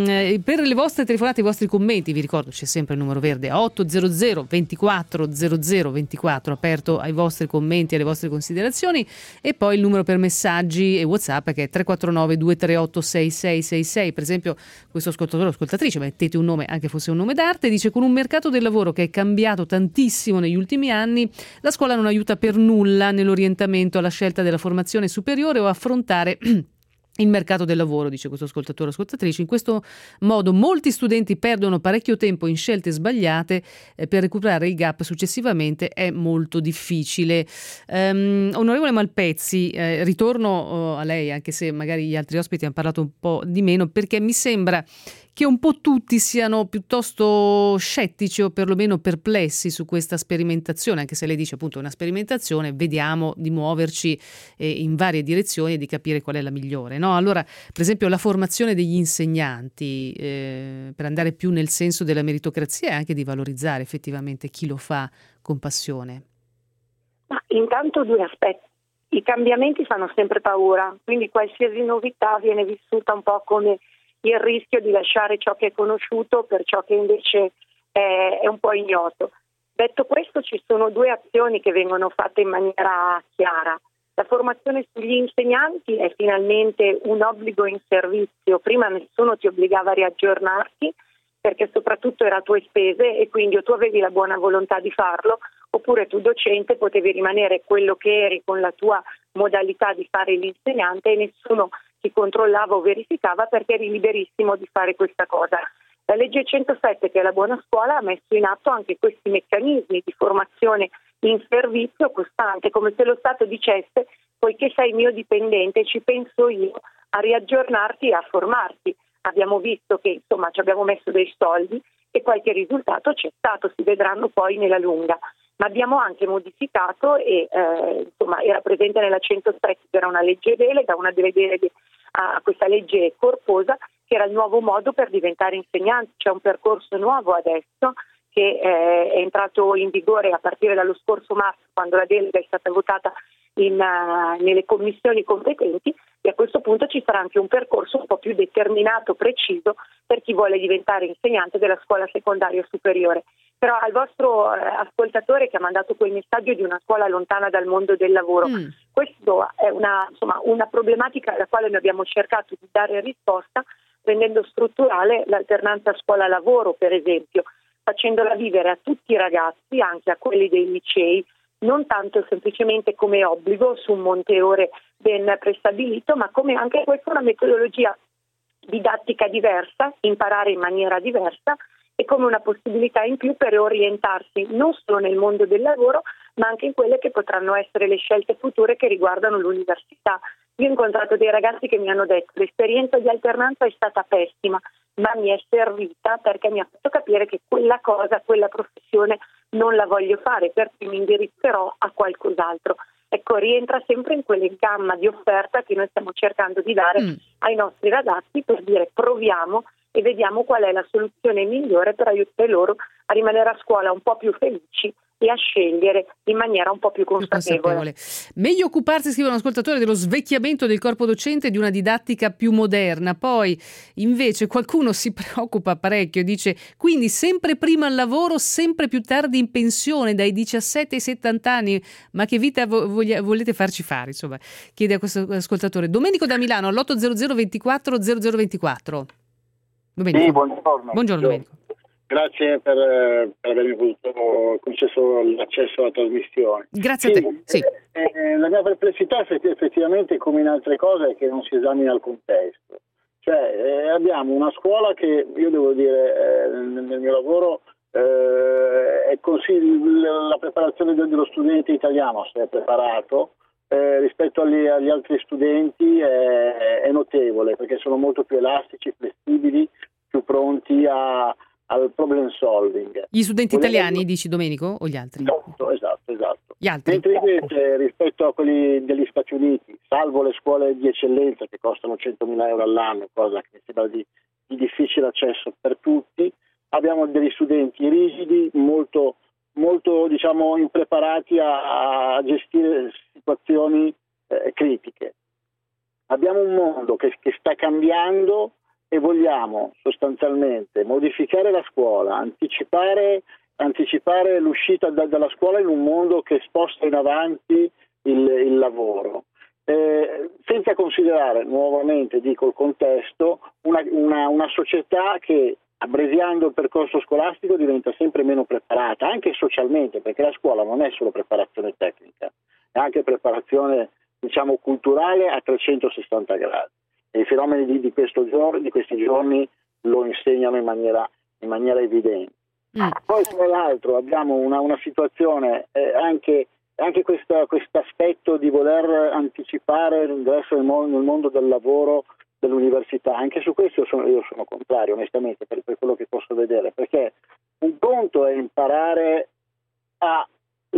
le vostre telefonate, i vostri commenti, vi ricordo c'è sempre il numero verde 800 24 00 24, aperto ai vostri commenti e alle vostre considerazioni, e poi il numero per messaggi e WhatsApp che è 349 238 6666. Per esempio questo ascoltatore o ascoltatrice, mettete un nome anche fosse un nome d'arte, dice: con un mercato del lavoro che è cambiato tantissimo negli ultimi anni, la scuola non aiuta per nulla nell'orientamento alla scelta della formazione superiore o affrontare il mercato del lavoro, dice questo ascoltatore o ascoltatrice. In questo modo molti studenti perdono parecchio tempo in scelte sbagliate, per recuperare il gap successivamente è molto difficile. Onorevole Malpezzi, ritorno a lei, anche se magari gli altri ospiti hanno parlato un po' di meno, perché mi sembra che un po' tutti siano piuttosto scettici o perlomeno perplessi su questa sperimentazione, anche se lei dice appunto una sperimentazione, vediamo di muoverci in varie direzioni e di capire qual è la migliore, no? Allora, per esempio, la formazione degli insegnanti, per andare più nel senso della meritocrazia e anche di valorizzare effettivamente chi lo fa con passione. Ma intanto 2 aspetti. I cambiamenti fanno sempre paura, quindi qualsiasi novità viene vissuta un po' come il rischio di lasciare ciò che è conosciuto per ciò che invece è un po' ignoto. Detto questo, ci sono 2 azioni che vengono fatte in maniera chiara. La formazione sugli insegnanti è finalmente un obbligo in servizio. Prima nessuno ti obbligava a riaggiornarti, perché soprattutto era a tue spese, e quindi o tu avevi la buona volontà di farlo, oppure tu docente potevi rimanere quello che eri con la tua modalità di fare l'insegnante e nessuno ti controllava o verificava, perché eri liberissimo di fare questa cosa. La legge 107, che è la buona scuola, ha messo in atto anche questi meccanismi di formazione in servizio costante, come se lo Stato dicesse: poiché sei mio dipendente, ci penso io a riaggiornarti e a formarti. Abbiamo visto che insomma ci abbiamo messo dei soldi e qualche risultato c'è stato, si vedranno poi nella lunga. Ma abbiamo anche modificato e era presente nella 107, che era una legge delega, una delle deleghe a questa legge corposa, che era il nuovo modo per diventare insegnanti. C'è un percorso nuovo adesso che è entrato in vigore a partire dallo scorso marzo, quando la delega è stata votata nelle commissioni competenti, e a questo punto ci sarà anche un percorso un po' più determinato, preciso, per chi vuole diventare insegnante della scuola secondaria superiore. Però al vostro ascoltatore che ha mandato quel messaggio di una scuola lontana dal mondo del lavoro, questo è una problematica alla quale noi abbiamo cercato di dare risposta, rendendo strutturale l'alternanza scuola-lavoro, per esempio, facendola vivere a tutti i ragazzi, anche a quelli dei licei, non tanto semplicemente come obbligo su un monte ore ben prestabilito, ma come anche questa una metodologia didattica diversa, imparare in maniera diversa, e come una possibilità in più per orientarsi non solo nel mondo del lavoro, ma anche in quelle che potranno essere le scelte future che riguardano l'università. Io ho incontrato dei ragazzi che mi hanno detto: l'esperienza di alternanza è stata pessima, ma mi è servita perché mi ha fatto capire che quella cosa, quella professione non la voglio fare, per cui mi indirizzerò a qualcos'altro. Ecco, rientra sempre in quella gamma di offerta che noi stiamo cercando di dare ai nostri ragazzi, per dire: proviamo e vediamo qual è la soluzione migliore per aiutare loro a rimanere a scuola un po' più felici e a scegliere in maniera un po' più consapevole. Meglio occuparsi, scrive un ascoltatore, dello svecchiamento del corpo docente e di una didattica più moderna. Poi invece qualcuno si preoccupa parecchio, dice quindi sempre prima al lavoro, sempre più tardi in pensione, dai 17 ai 70 anni, ma che vita volete farci fare? Insomma, chiede a questo ascoltatore. Domenico da Milano all'800 24 0024. Domenico. Sì, buongiorno. Buongiorno Domenico. Grazie per avermi concesso l'accesso alla trasmissione. Grazie a te. Sì. La mia perplessità effettivamente, come in altre cose, è che non si esamina il contesto. Cioè abbiamo una scuola che, io devo dire, nel mio lavoro è così, la preparazione dello studente italiano, se è preparato, rispetto agli altri studenti è notevole, perché sono molto più elastici, flessibili, più pronti al problem solving. Gli studenti italiani, dici Domenico, o gli altri? Esatto. Gli altri. Mentre invece rispetto a quelli degli Stati Uniti, salvo le scuole di eccellenza che costano 100.000 euro all'anno, cosa che mi sembra di difficile accesso per tutti, abbiamo degli studenti rigidi, molto diciamo impreparati a gestire situazioni critiche. Abbiamo un mondo che sta cambiando e vogliamo sostanzialmente modificare la scuola, anticipare l'uscita dalla scuola in un mondo che sposta in avanti il lavoro, senza considerare, nuovamente dico, il contesto, una società che, abbreviando il percorso scolastico, diventa sempre meno preparata, anche socialmente, perché la scuola non è solo preparazione tecnica, è anche preparazione, diciamo, culturale a 360 gradi. E i fenomeni di questi giorni lo insegnano in maniera evidente. Poi tra l'altro abbiamo una situazione, anche questo aspetto di voler anticipare l'ingresso nel mondo del lavoro dell'università. Anche su questo io sono contrario, onestamente, per quello che posso vedere, perché un conto è imparare a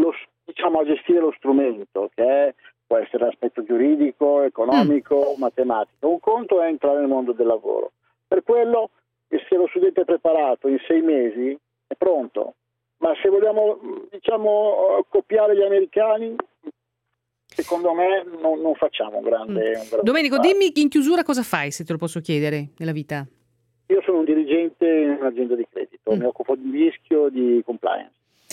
gestire lo strumento, che può essere l'aspetto giuridico, economico, matematico. Un conto è entrare nel mondo del lavoro. Per quello, se lo studente è preparato in 6 mesi è pronto. Ma se vogliamo, copiare gli americani, secondo me non facciamo un grande Domenico, dimmi in chiusura cosa fai, se te lo posso chiedere, nella vita. Io sono un dirigente in un'azienda di credito, mi occupo di rischio, di compliance.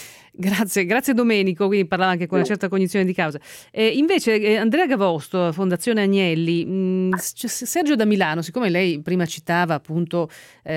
Grazie Domenico, quindi parlava anche con una certa cognizione di causa. Invece Andrea Gavosto, Fondazione Agnelli, Sergio da Milano, siccome lei prima citava appunto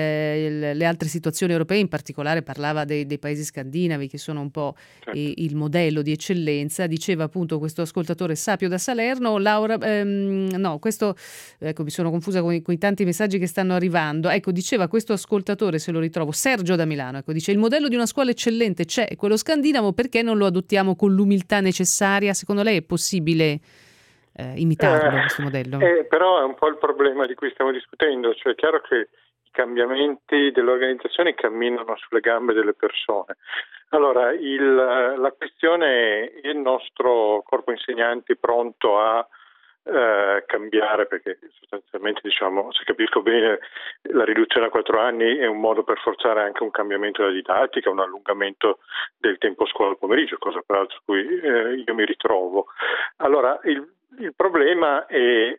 le altre situazioni europee, in particolare parlava dei paesi scandinavi che sono un po' il modello di eccellenza, diceva appunto questo ascoltatore Sapio da Salerno, Laura, questo, ecco, mi sono confusa con i tanti messaggi che stanno arrivando, ecco, diceva questo ascoltatore, se lo ritrovo, Sergio da Milano, ecco, dice il modello di una scuola eccellente c'è, è quello scandinavo, perché non lo adottiamo con l'umiltà necessaria? Secondo lei è possibile imitarlo questo modello? Però è un po' il problema di cui stiamo discutendo, cioè è chiaro che i cambiamenti dell'organizzazione camminano sulle gambe delle persone. Allora, la questione è il nostro corpo insegnanti pronto a cambiare, perché sostanzialmente, diciamo, se capisco bene, la riduzione a 4 anni è un modo per forzare anche un cambiamento della didattica, un allungamento del tempo scuola al pomeriggio, cosa peraltro su cui io mi ritrovo. Allora, il problema è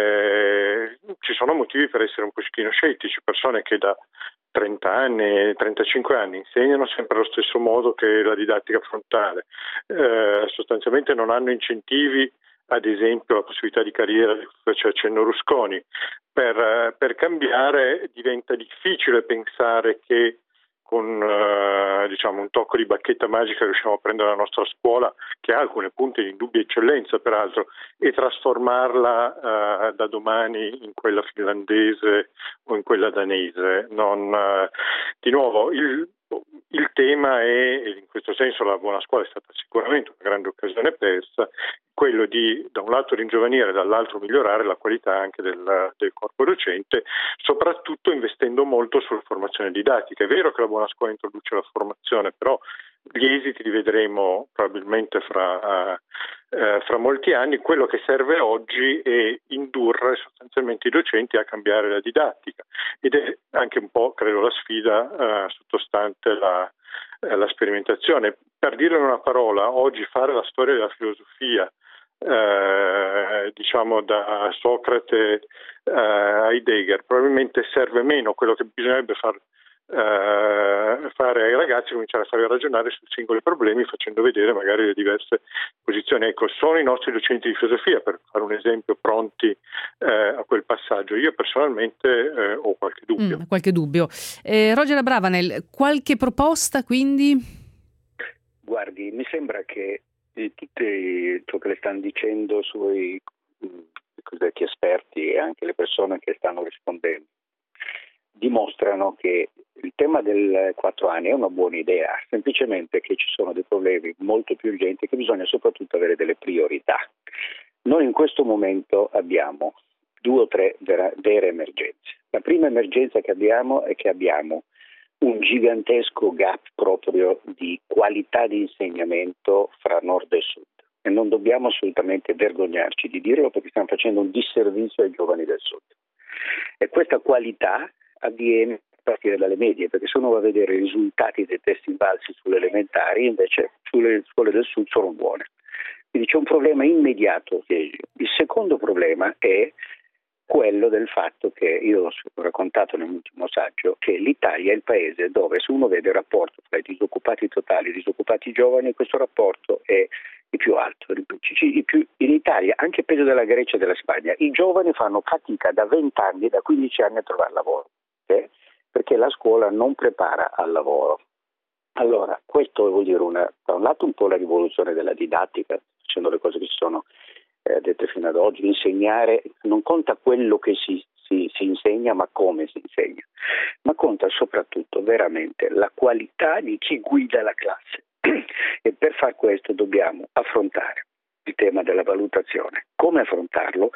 ci sono motivi per essere un pochettino scettici, persone che da 30 anni, 35 anni insegnano sempre allo stesso modo che la didattica frontale, sostanzialmente non hanno incentivi, ad esempio la possibilità di carriera di cui faceva accenno Rusconi. Per cambiare diventa difficile pensare che con un tocco di bacchetta magica riusciamo a prendere la nostra scuola, che ha alcune punte di indubbia eccellenza peraltro, e trasformarla da domani in quella finlandese o in quella danese. Di nuovo, il tema è, in questo senso la buona scuola è stata sicuramente una grande occasione persa, quello di da un lato ringiovanire e dall'altro migliorare la qualità anche del corpo docente, soprattutto investendo molto sulla formazione didattica. È vero che la buona scuola introduce la formazione, però gli esiti li vedremo probabilmente fra molti anni. Quello che serve oggi è indurre sostanzialmente i docenti a cambiare la didattica, ed è anche un po', credo, la sfida sottostante la sperimentazione. Per dire una parola, oggi fare la storia della filosofia, diciamo da Socrate a Heidegger, probabilmente serve meno. Quello che bisognerebbe fare ai ragazzi, cominciare a farli ragionare su singoli problemi, facendo vedere magari le diverse posizioni. Ecco, sono i nostri docenti di filosofia, per fare un esempio, pronti a quel passaggio. Io personalmente ho qualche dubbio. Roger Abravanel, qualche proposta quindi? Guardi, mi sembra che tutti ciò che le stanno dicendo sui cosiddetti esperti e anche le persone che stanno rispondendo dimostrano che il tema del 4 anni è una buona idea, semplicemente che ci sono dei problemi molto più urgenti e che bisogna soprattutto avere delle priorità. Noi in questo momento abbiamo 2 o 3 vere emergenze. La prima emergenza che abbiamo è che abbiamo un gigantesco gap proprio di qualità di insegnamento fra nord e sud e non dobbiamo assolutamente vergognarci di dirlo, perché stiamo facendo un disservizio ai giovani del sud. E questa qualità avviene a partire dalle medie, perché se uno va a vedere i risultati dei test invalsi sulle elementari, invece sulle scuole del sud sono buone. Quindi c'è un problema immediato. Il secondo problema è quello del fatto che io ho raccontato nell'ultimo saggio, che l'Italia è il paese dove, se uno vede il rapporto tra i disoccupati totali e i disoccupati giovani, questo rapporto è il più alto. In Italia, anche peggio della Grecia e della Spagna, i giovani fanno fatica da 20 anni, da 15 anni a trovare lavoro, perché la scuola non prepara al lavoro. Allora, questo vuol dire da un lato un po' la rivoluzione della didattica, facendo le cose che si sono dette fino ad oggi. Insegnare non conta quello che si insegna, ma come si insegna, ma conta soprattutto veramente la qualità di chi guida la classe. E per far questo dobbiamo affrontare il tema della valutazione. Come affrontarlo?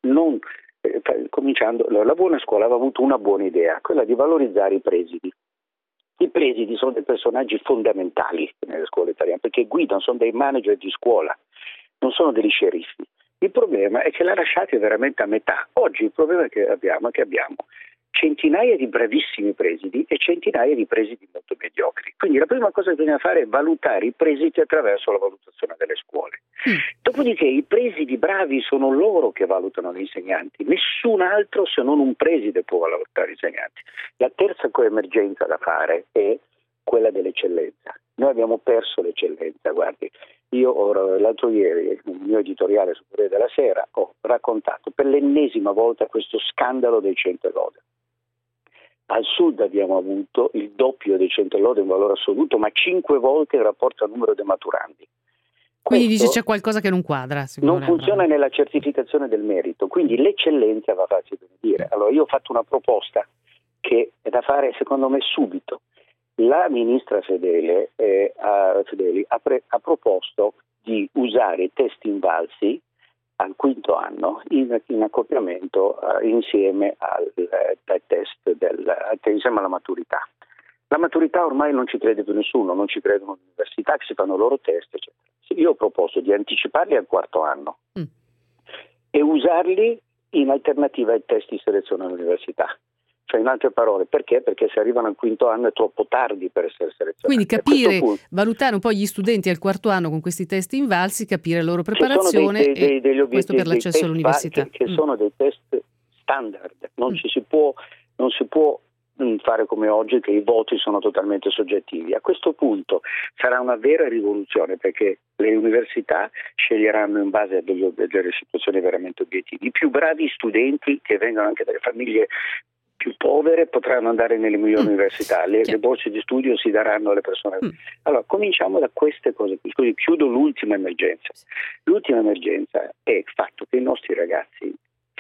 Cominciando, la buona scuola aveva avuto una buona idea, quella di valorizzare i presidi. I presidi sono dei personaggi fondamentali nelle scuole italiane, perché guidano, sono dei manager di scuola, non sono degli sceriffi. Il problema è che l'ha lasciati veramente a metà. Oggi il problema che abbiamo è che abbiamo centinaia di bravissimi presidi e centinaia di presidi molto mediocri. Quindi la prima cosa che bisogna fare è valutare i presidi attraverso la valutazione delle scuole. Dopodiché i presidi bravi sono loro che valutano gli insegnanti, nessun altro se non un preside può valutare gli insegnanti. La terza coemergenza da fare è quella dell'eccellenza. Noi abbiamo perso l'eccellenza, guardi. Io l'altro ieri, nel mio editoriale su Corriere della Sera, ho raccontato per l'ennesima volta questo scandalo dei centri lode. Al sud abbiamo avuto il doppio dei centri lode in valore assoluto, ma 5 volte in rapporto al numero dei maturandi. Quindi dice c'è qualcosa che non quadra. Non funziona nella certificazione del merito, quindi l'eccellenza va facile da dire. Allora io ho fatto una proposta che è da fare secondo me subito. La ministra Fedeli ha proposto di usare i test invalsi al 5º anno in accoppiamento insieme al test insieme alla maturità. La maturità ormai non ci crede più nessuno, non ci credono le università che si fanno i loro test, eccetera. Io ho proposto di anticiparli al 4º anno e usarli in alternativa ai test di selezione all'università. Cioè, in altre parole, perché? Perché se arrivano al 5º anno è troppo tardi per essere selezionati. Quindi capire, valutare un po' gli studenti al 4º anno con questi test invalsi, capire la loro preparazione e questo per l'accesso all'università. Che sono dei test standard, non si può fare come oggi che i voti sono totalmente soggettivi. A questo punto sarà una vera rivoluzione, perché le università sceglieranno in base a delle situazioni veramente obiettive. I più bravi studenti che vengono anche dalle famiglie più povere potranno andare nelle migliori università, le borse di studio si daranno alle persone. Allora, cominciamo da queste cose. Così chiudo l'ultima emergenza. L'ultima emergenza è il fatto che i nostri ragazzi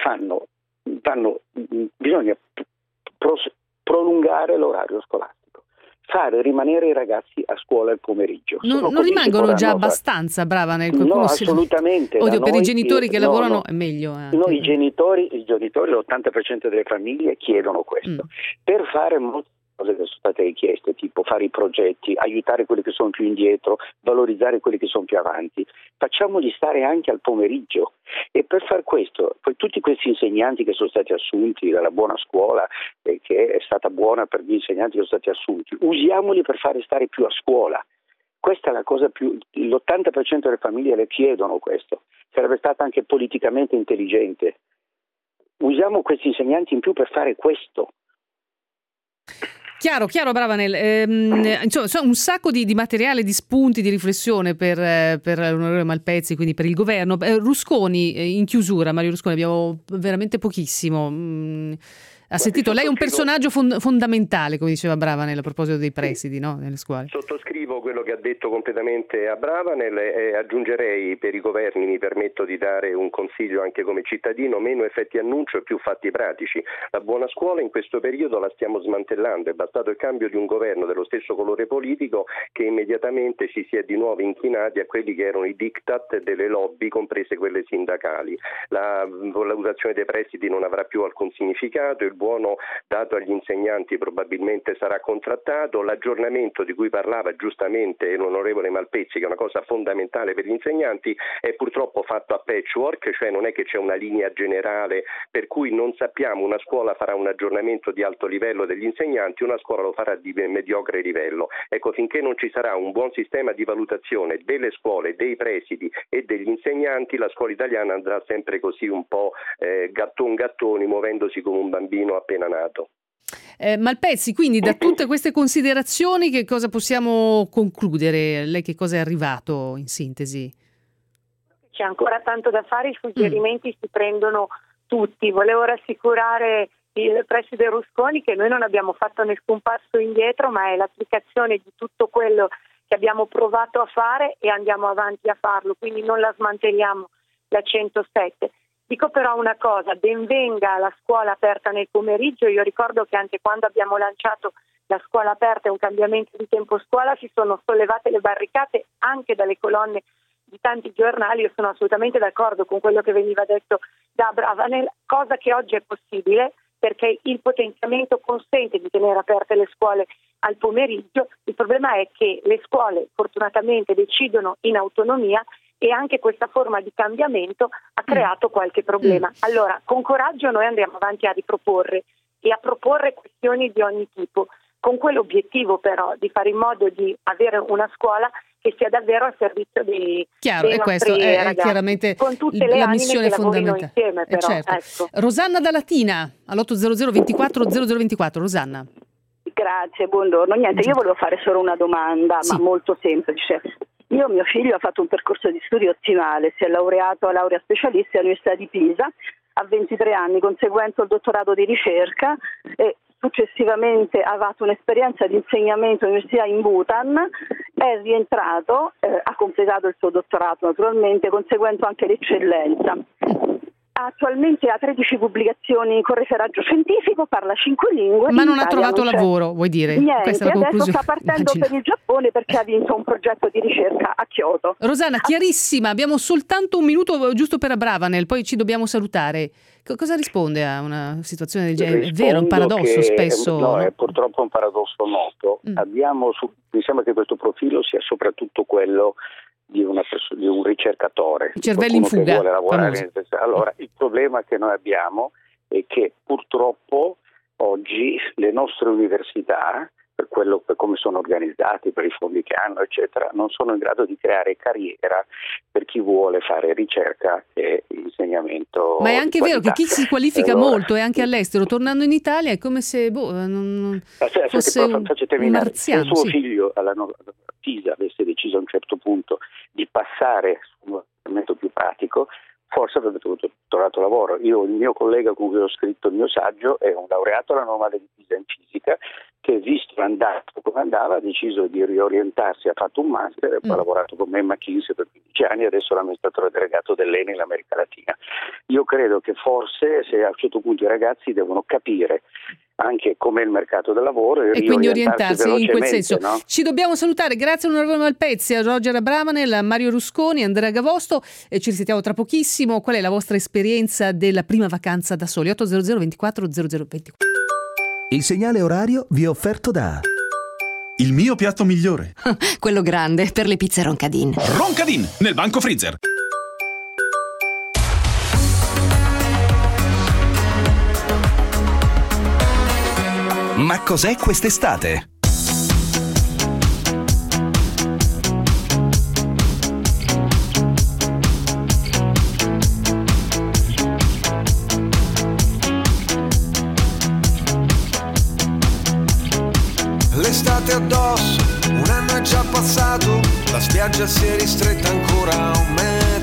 bisogna prolungare l'orario scolastico, fare rimanere i ragazzi a scuola il pomerigigo. Non rimangono già abbastanza, brava nel No, assolutamente. Oddio, per i genitori che lavorano è meglio. No, i genitori, l'80% delle famiglie chiedono questo. Per fare cose che sono state richieste, tipo fare i progetti, aiutare quelli che sono più indietro, valorizzare quelli che sono più avanti, facciamoli stare anche al pomeriggio. E per far questo, poi tutti questi insegnanti che sono stati assunti dalla buona scuola, che è stata buona per gli insegnanti che sono stati assunti, usiamoli per fare stare più a scuola. Questa è la cosa più, l'80% delle famiglie le chiedono questo, sarebbe stata anche politicamente intelligente. Usiamo questi insegnanti in più per fare questo. Chiaro, Abravanel. Insomma, un sacco di materiale, di spunti, di riflessione per l'onorevole Malpezzi, quindi per il governo. Rusconi, in chiusura, Mario Rusconi, abbiamo veramente pochissimo. Ha sentito, lei è un personaggio fondamentale, come diceva Abravanel a proposito dei presidi, no, nelle scuole. Sottoscrivo quello che ha detto completamente Abravanel e aggiungerei, per i governi mi permetto di dare un consiglio anche come cittadino: meno effetti annuncio e più fatti pratici. La buona scuola in questo periodo la stiamo smantellando, è bastato il cambio di un governo dello stesso colore politico che immediatamente ci si è di nuovo inchinati a quelli che erano i diktat delle lobby, comprese quelle sindacali. La valutazione dei presidi non avrà più alcun significato, il buono dato agli insegnanti probabilmente sarà contrattato, l'aggiornamento di cui parlava giustamente l'onorevole Malpezzi, che è una cosa fondamentale per gli insegnanti, è purtroppo fatto a patchwork, cioè non è che c'è una linea generale per cui non sappiamo, una scuola farà un aggiornamento di alto livello degli insegnanti, una scuola lo farà di mediocre livello. Ecco, finché non ci sarà un buon sistema di valutazione delle scuole, dei presidi e degli insegnanti, la scuola italiana andrà sempre così un po' gattoni, muovendosi come un bambino appena nato. Malpezzi, quindi da tutte queste considerazioni che cosa possiamo concludere? Lei che cosa è arrivato in sintesi? C'è ancora tanto da fare, i suggerimenti si prendono tutti. Volevo rassicurare il preside Rusconi che noi non abbiamo fatto nessun passo indietro, ma è l'applicazione di tutto quello che abbiamo provato a fare e andiamo avanti a farlo, quindi non la smantelliamo la 107. Dico però una cosa: ben venga la scuola aperta nel pomeriggio. Io ricordo che anche quando abbiamo lanciato la scuola aperta e un cambiamento di tempo scuola si sono sollevate le barricate anche dalle colonne di tanti giornali. Io sono assolutamente d'accordo con quello che veniva detto da Abravanel, cosa che oggi è possibile perché il potenziamento consente di tenere aperte le scuole al pomeriggio. Il problema è che le scuole fortunatamente decidono in autonomia e anche questa forma di cambiamento ha creato qualche problema. Allora, con coraggio noi andiamo avanti a riproporre e a proporre questioni di ogni tipo, con quell'obiettivo però di fare in modo di avere una scuola che sia davvero a servizio dei e questo è ragazzi, chiaramente con tutte le la anime missione che lavorino fondamentale. insieme, però, Certo. ecco. Rosanna da Latina all'800 24 0024. Rosanna. Grazie, buongiorno. Niente, io volevo fare solo una domanda, ma molto semplice. Mio figlio ha fatto un percorso di studio ottimale, si è laureato a laurea specialista all'Università di Pisa, a 23 anni, conseguendo il dottorato di ricerca e successivamente ha fatto un'esperienza di insegnamento all'università in Bhutan, è rientrato, ha completato il suo dottorato naturalmente, conseguendo anche l'eccellenza. Attualmente ha 13 pubblicazioni con referaggio scientifico, parla 5 lingue. Ma non ha trovato lavoro, vuoi dire? Niente, questa è la adesso conclusione. sta partendo per il Giappone perché ha vinto un progetto di ricerca a Kyoto. Rosanna, chiarissima, abbiamo soltanto un minuto giusto per Abravanel, poi ci dobbiamo salutare. Cosa risponde a una situazione del genere? È vero, un paradosso spesso? No, è purtroppo un paradosso noto. Mi sembra che questo profilo sia soprattutto quello di un ricercatore, i cervelli in fuga, che vuole lavorare. Allora, il problema che noi abbiamo è che purtroppo oggi le nostre università, per come sono organizzati, per i fondi che hanno, eccetera, non sono in grado di creare carriera per chi vuole fare ricerca e insegnamento. Ma è anche vero che chi si qualifica molto e anche all'estero, tornando in Italia, è come se non fosse un marziano. Se suo figlio alla Pisa avesse deciso a un certo punto di passare su un strumento più pratico, forse avrebbe trovato lavoro. Il mio collega con cui ho scritto il mio saggio è un laureato alla Normale di Pisa in fisica che, visto l'andato come andava, ha deciso di riorientarsi, ha fatto un master e poi ha lavorato con me in McKinsey per 15 anni e adesso è l'amministratore delegato dell'ENI in America Latina. Io credo che forse se a un certo punto i ragazzi devono capire anche com'è il mercato del lavoro e quindi orientarsi in quel senso, no? Ci dobbiamo salutare, grazie all'onorevole Malpezzi, a Roger Abravanel, a Mario Rusconi, a Andrea Gavosto e ci risentiamo tra pochissimo. Qual è la vostra esperienza della prima vacanza da soli? 800 24 0024. Il segnale orario vi è offerto da... Il mio piatto migliore. Quello grande, per le pizze Roncadin. Roncadin, nel banco freezer. Ma cos'è quest'estate? L'estate addosso, un anno è già passato, la spiaggia si è ristretta ancora a 1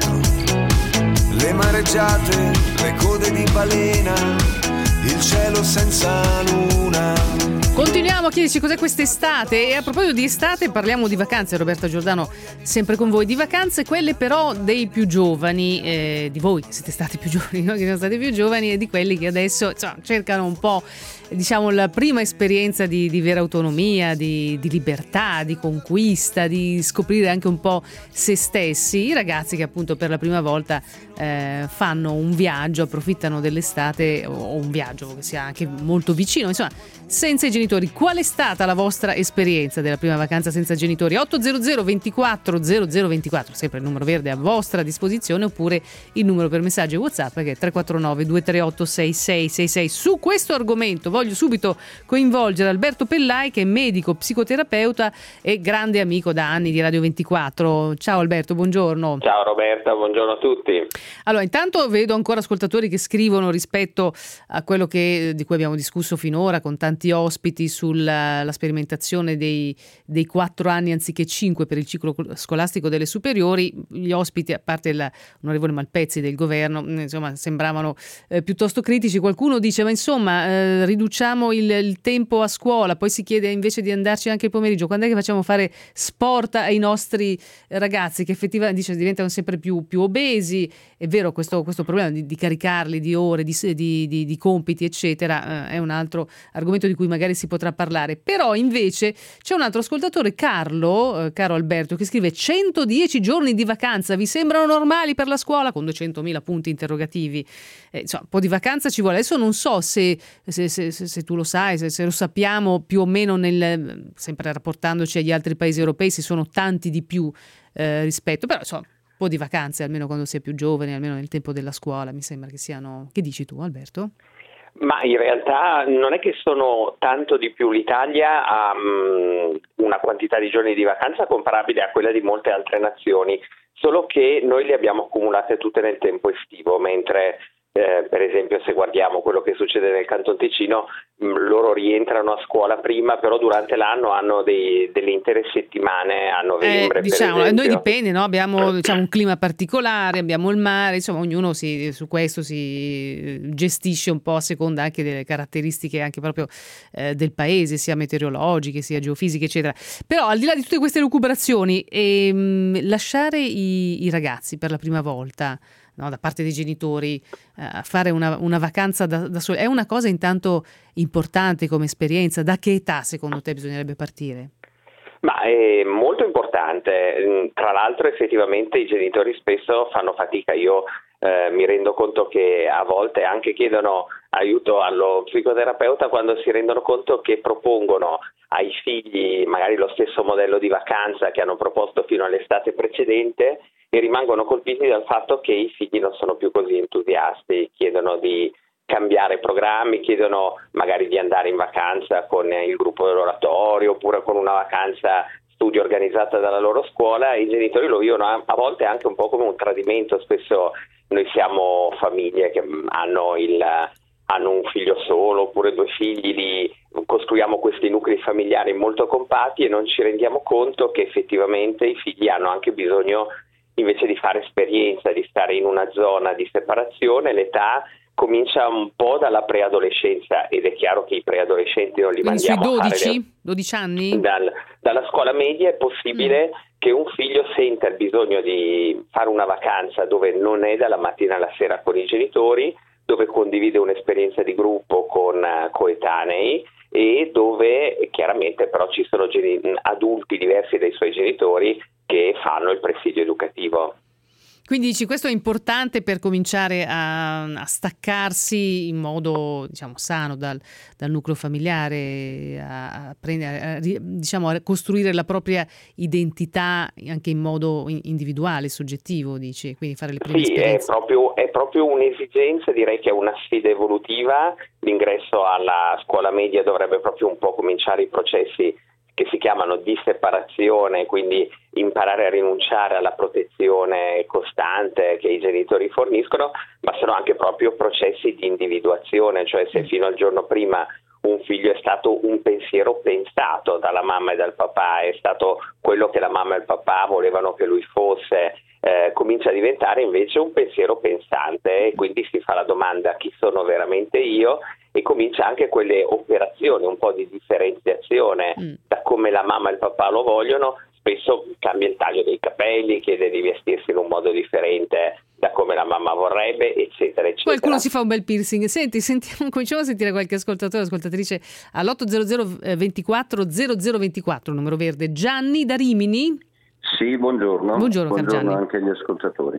metro. Le mareggiate, le code di balena, il cielo senza luna. Continuiamo a chiederci cos'è quest'estate, e a proposito di estate parliamo di vacanze. Roberta Giordano sempre con voi, di vacanze, quelle però dei più giovani, di voi che siete stati più giovani, no? Che sono stati più giovani, e di quelli che adesso, insomma, cercano un po', diciamo, la prima esperienza di vera autonomia, di libertà, di conquista, di scoprire anche un po' se stessi. I ragazzi che appunto per la prima volta fanno un viaggio, approfittano dell'estate, o un viaggio che sia anche molto vicino, insomma, senza i genitori. Qual è stata la vostra esperienza della prima vacanza senza genitori? 800 24 0024, sempre il numero verde a vostra disposizione, oppure il numero per messaggi WhatsApp che è 349 238 6666. Su questo argomento voglio subito coinvolgere Alberto Pellai, che è medico, psicoterapeuta e grande amico da anni di Radio 24. Ciao Alberto, buongiorno. Ciao Roberta, buongiorno a tutti. Allora, intanto vedo ancora ascoltatori che scrivono rispetto a quello di cui abbiamo discusso finora con tanti ospiti sulla sperimentazione dei 4 anni anziché 5 per il ciclo scolastico delle superiori. Gli ospiti, a parte l'onorevole Malpezzi del governo, insomma, sembravano piuttosto critici. Qualcuno dice, ma insomma, riduciamo il tempo a scuola, poi si chiede invece di andarci anche il pomeriggio. Quando è che facciamo fare sport ai nostri ragazzi che effettivamente, dice, diventano sempre più obesi? È vero, questo problema di caricarli di ore, di compiti, eccetera, è un altro argomento di cui magari si potrà parlare. Però invece c'è un altro ascoltatore, caro Alberto, che scrive: 110 giorni di vacanza vi sembrano normali per la scuola? Con 200.000 punti interrogativi. Insomma, un po' di vacanza ci vuole. Adesso non so se tu lo sai, se lo sappiamo più o meno, sempre rapportandoci agli altri paesi europei, se sono tanti di più rispetto, però insomma, un po' di vacanze, almeno quando si è più giovani, almeno nel tempo della scuola, mi sembra che siano... Che dici tu, Alberto? Ma in realtà non è che sono tanto di più. L'Italia ha una quantità di giorni di vacanza comparabile a quella di molte altre nazioni, solo che noi le abbiamo accumulate tutte nel tempo estivo, mentre per esempio se guardiamo quello che succede nel Canton Ticino, loro rientrano a scuola prima, però durante l'anno hanno delle intere settimane a novembre. Diciamo, per esempio. Noi dipende, no? Abbiamo, diciamo, un clima particolare, abbiamo il mare, insomma ognuno su questo si gestisce un po' a seconda anche delle caratteristiche anche proprio del paese, sia meteorologiche, sia geofisiche, eccetera. Però al di là di tutte queste lucubrazioni, lasciare i ragazzi per la prima volta, no, da parte dei genitori, a fare una vacanza da soli, è una cosa intanto importante come esperienza. Da che età secondo te bisognerebbe partire? Ma è molto importante. Tra l'altro effettivamente i genitori spesso fanno fatica. Io mi rendo conto che a volte anche chiedono aiuto allo psicoterapeuta quando si rendono conto che propongono ai figli magari lo stesso modello di vacanza che hanno proposto fino all'estate precedente, e rimangono colpiti dal fatto che i figli non sono più così entusiasti, chiedono di cambiare programmi, chiedono magari di andare in vacanza con il gruppo dell'oratorio oppure con una vacanza studio organizzata dalla loro scuola. I genitori lo vivono a volte anche un po' come un tradimento. Spesso noi siamo famiglie che hanno un figlio solo oppure 2 figli, costruiamo questi nuclei familiari molto compatti e non ci rendiamo conto che effettivamente i figli hanno anche bisogno, invece di fare esperienza, di stare in una zona di separazione. L'età comincia un po' dalla preadolescenza, ed è chiaro che i preadolescenti non li quindi mandiamo sui a fare 12 anni? Dalla scuola media è possibile che un figlio senta il bisogno di fare una vacanza dove non è dalla mattina alla sera con i genitori, dove condivide un'esperienza di gruppo con coetanei e dove chiaramente però ci sono adulti diversi dai suoi genitori che fanno il presidio educativo. Quindi dici, questo è importante per cominciare a staccarsi in modo, diciamo, sano dal nucleo familiare, a costruire la propria identità anche in modo individuale, soggettivo, dici, quindi fare le prime esperienze. È proprio un'esigenza, direi che è una sfida evolutiva. L'ingresso alla scuola media dovrebbe proprio un po' cominciare i processi che si chiamano di separazione, quindi imparare a rinunciare alla protezione costante che i genitori forniscono, ma sono anche proprio processi di individuazione, cioè se fino al giorno prima un figlio è stato un pensiero pensato dalla mamma e dal papà, è stato quello che la mamma e il papà volevano che lui fosse, comincia a diventare invece un pensiero pensante, e quindi si fa la domanda: chi sono veramente io? E comincia anche quelle operazioni, un po' di differenziazione da come la mamma e il papà lo vogliono. Spesso cambia il taglio dei capelli, chiede di vestirsi in un modo differente da come la mamma vorrebbe, eccetera, eccetera. Qualcuno si fa un bel piercing. Cominciamo a sentire qualche ascoltatore, ascoltatrice all'800 24 0024, numero verde. Gianni da Rimini. Sì, buongiorno. Buongiorno anche agli ascoltatori.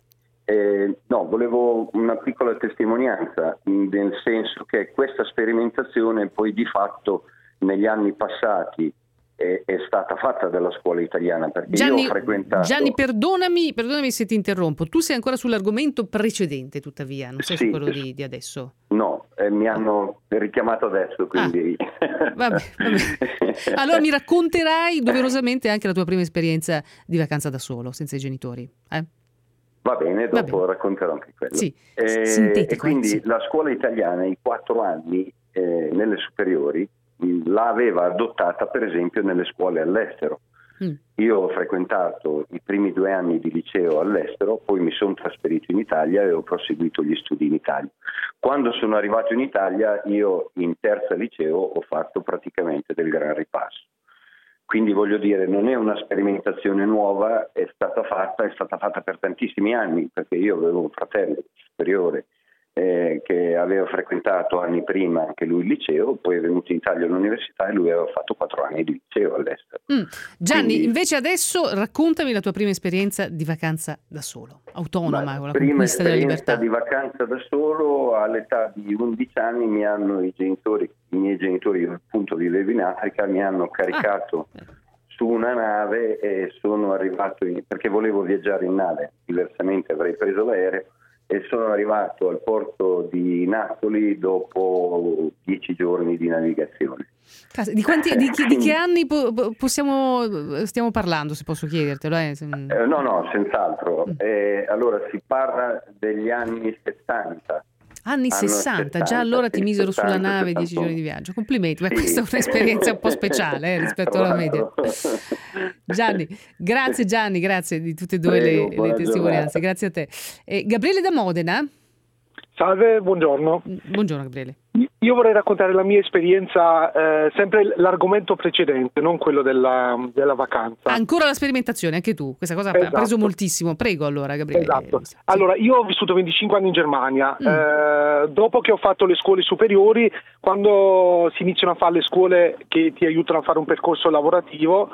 Volevo una piccola testimonianza, nel senso che questa sperimentazione poi di fatto negli anni passati è stata fatta dalla scuola italiana, perché io ho frequentato... Gianni, perdonami se ti interrompo, tu sei ancora sull'argomento precedente, tuttavia, non sei su quello di adesso. No, mi hanno richiamato adesso, quindi... Vabbè. Allora mi racconterai doverosamente anche la tua prima esperienza di vacanza da solo, senza i genitori, Va bene, dopo racconterò anche quello. Sì, e quindi la scuola italiana i 4 anni nelle superiori l'aveva adottata per esempio nelle scuole all'estero. Io ho frequentato i primi 2 anni di liceo all'estero, poi mi sono trasferito in Italia e ho proseguito gli studi in Italia. Quando sono arrivato in Italia io in terza liceo ho fatto praticamente del gran ripasso. Quindi voglio dire, non è una sperimentazione nuova, è stata fatta per tantissimi anni, perché io avevo un fratello superiore che aveva frequentato anni prima anche lui il liceo, poi è venuto in Italia all'università e lui aveva fatto 4 anni di liceo all'estero. Gianni, quindi, invece adesso raccontami la tua prima esperienza di vacanza da solo, autonoma, con la prima conquista della libertà. di vacanza da solo all'età di 11 anni i miei genitori, io appunto vivevo in Africa, mi hanno caricato su una nave e sono arrivato perché volevo viaggiare in nave, diversamente avrei preso l'aereo, e sono arrivato al porto di Napoli dopo 10 giorni di navigazione. Di che anni stiamo parlando, se posso chiedertelo? No, senz'altro. Allora si parla degli anni 70. Anni 60, già allora ti misero sulla nave 10 giorni di viaggio. Complimenti, ma questa è un'esperienza un po' speciale rispetto alla media. Gianni, grazie di tutte e due le testimonianze, grazie a te. Gabriele da Modena. Salve, buongiorno. Buongiorno Gabriele. Io vorrei raccontare la mia esperienza, sempre l'argomento precedente, non quello della vacanza. Ancora la sperimentazione, anche tu, questa cosa ha preso moltissimo. Prego allora Gabriele. Esatto. Allora, io ho vissuto 25 anni in Germania, dopo che ho fatto le scuole superiori, quando si iniziano a fare le scuole che ti aiutano a fare un percorso lavorativo,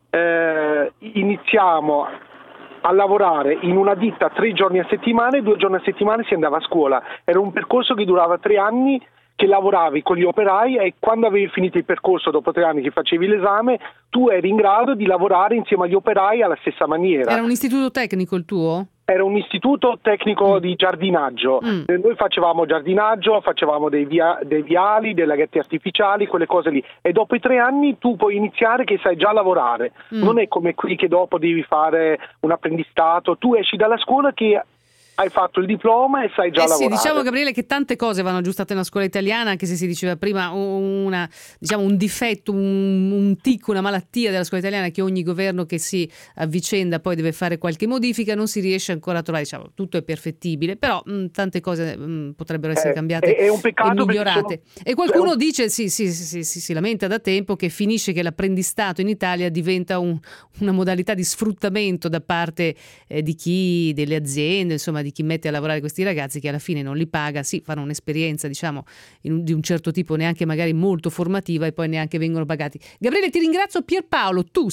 iniziamo a lavorare in una ditta 3 giorni a settimana e 2 giorni a settimana si andava a scuola. Era un percorso che durava 3 anni, che lavoravi con gli operai, e quando avevi finito il percorso dopo 3 anni che facevi l'esame, tu eri in grado di lavorare insieme agli operai alla stessa maniera. Era un istituto tecnico il tuo? Era un istituto tecnico di giardinaggio. Noi facevamo giardinaggio, facevamo dei viali, dei laghetti artificiali, quelle cose lì. E dopo i 3 anni tu puoi iniziare che sai già lavorare. Non è come qui che dopo devi fare un apprendistato. Tu esci dalla scuola che hai fatto il diploma e sai già lavorare. Sì, diciamo Gabriele che tante cose vanno aggiustate nella scuola italiana, anche se si diceva prima un difetto, un tic, una malattia della scuola italiana, che ogni governo che si avvicenda poi deve fare qualche modifica, non si riesce ancora a trovare, tutto è perfettibile, però tante cose potrebbero essere cambiate è un peccato e migliorate. E qualcuno dice, si lamenta da tempo, che finisce che l'apprendistato in Italia diventa una modalità di sfruttamento da parte di chi, delle aziende, insomma di chi mette a lavorare questi ragazzi, che alla fine non li paga, sì, fanno un'esperienza diciamo di un certo tipo, neanche magari molto formativa, e poi neanche vengono pagati. Gabriele, ti ringrazio. Pierpaolo, tu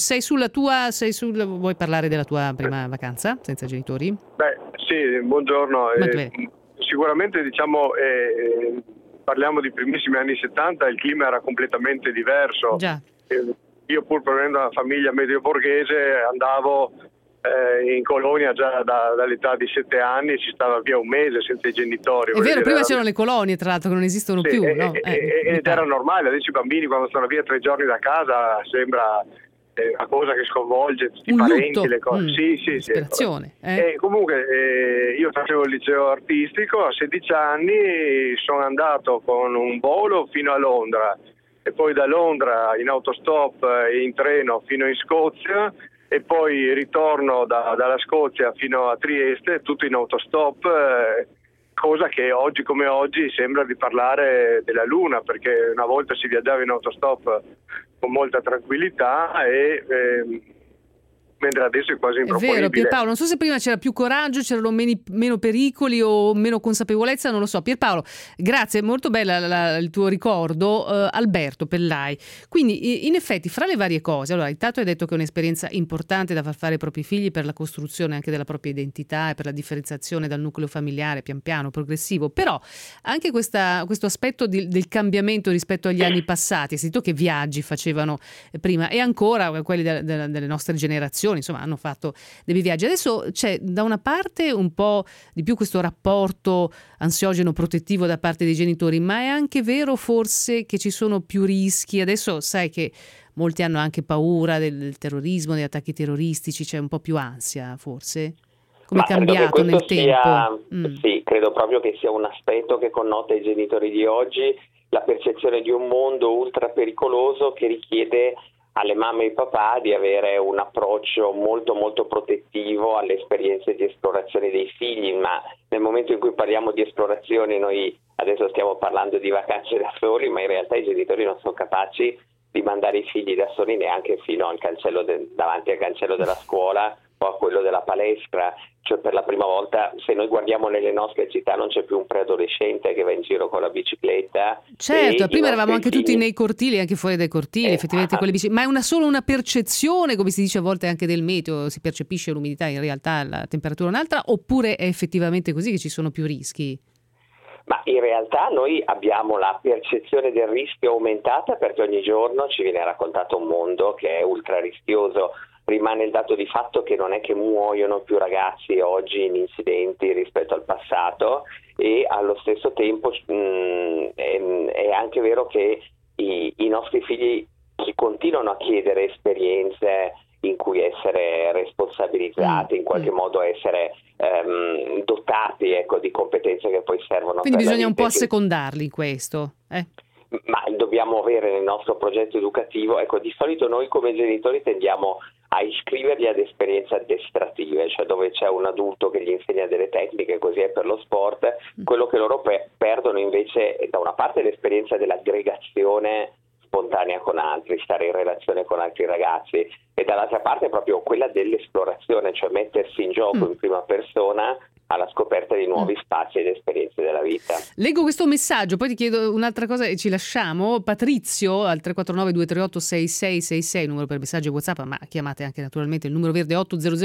vuoi parlare della tua prima vacanza senza genitori? Beh, sì, buongiorno. Sicuramente diciamo parliamo di primissimi anni 70, il clima era completamente diverso. Già. Io, pur provenendo da una famiglia medio borghese, andavo in colonia già dall'età di 7 anni, ci stava via un mese senza i genitori. È vero, prima c'erano le colonie, tra l'altro, che non esistono più. No? Ed era normale. Adesso i bambini, quando stanno via 3 giorni da casa, sembra una cosa che sconvolge tutti i parenti, le cose. Sì. Disperazione. Comunque io facevo il liceo artistico, a 16 anni sono andato con un volo fino a Londra, e poi da Londra in autostop e in treno fino in Scozia, e poi ritorno dalla Scozia fino a Trieste, tutto in autostop, cosa che oggi come oggi sembra di parlare della Luna, perché una volta si viaggiava in autostop con molta tranquillità mentre adesso è quasi improponibile. È vero, Pierpaolo, non so se prima c'era più coraggio, c'erano meno pericoli o meno consapevolezza, non lo so. Pierpaolo, grazie, molto bella il tuo ricordo. Alberto Pellai, quindi in effetti fra le varie cose, allora intanto hai detto che è un'esperienza importante da far fare ai propri figli per la costruzione anche della propria identità e per la differenziazione dal nucleo familiare pian piano, progressivo, però anche questo aspetto del cambiamento rispetto agli anni passati. Hai detto che viaggi facevano prima, e ancora quelli delle nostre generazioni insomma hanno fatto dei viaggi. Adesso c'è da una parte un po' di più questo rapporto ansiogeno protettivo da parte dei genitori, ma è anche vero forse che ci sono più rischi. Adesso sai che molti hanno anche paura del terrorismo, degli attacchi terroristici, c'è un po' più ansia forse? Come è cambiato nel tempo? Sì, credo proprio che sia un aspetto che connota i genitori di oggi, la percezione di un mondo ultra pericoloso che richiede alle mamme e ai papà di avere un approccio molto molto protettivo alle esperienze di esplorazione dei figli, ma nel momento in cui parliamo di esplorazione noi adesso stiamo parlando di vacanze da soli, ma in realtà i genitori non sono capaci di mandare i figli da soli neanche fino al cancello davanti al cancello della scuola o a quello della palestra. Cioè, per la prima volta, se noi guardiamo nelle nostre città, non c'è più un preadolescente che va in giro con la bicicletta. Certo, prima eravamo anche tutti nei cortili, anche fuori dai cortili, effettivamente con le bici, ma è solo una percezione, come si dice a volte anche del meteo, si percepisce l'umidità, in realtà la temperatura è un'altra, oppure è effettivamente così che ci sono più rischi? Ma in realtà noi abbiamo la percezione del rischio aumentata perché ogni giorno ci viene raccontato un mondo che è ultra rischioso. Rimane il dato di fatto che non è che muoiono più ragazzi oggi in incidenti rispetto al passato, e allo stesso tempo è anche vero che i nostri figli ci continuano a chiedere esperienze in cui essere responsabilizzati, in qualche modo essere dotati di competenze che poi servono. Quindi bisogna un po' assecondarli in questo. Ma dobbiamo avere nel nostro progetto educativo, di solito noi come genitori tendiamo a iscriverli ad esperienze addestrative, cioè dove c'è un adulto che gli insegna delle tecniche, così è per lo sport. Quello che loro perdono invece è da una parte l'esperienza dell'aggregazione spontanea con altri, stare in relazione con altri ragazzi, e dall'altra parte proprio quella dell'esplorazione, cioè mettersi in gioco in prima persona alla scoperta di nuovi spazi ed esperienze della vita. Leggo questo messaggio, poi ti chiedo un'altra cosa e ci lasciamo. Patrizio al 349-238-6666, numero per messaggi WhatsApp, ma chiamate anche naturalmente il numero verde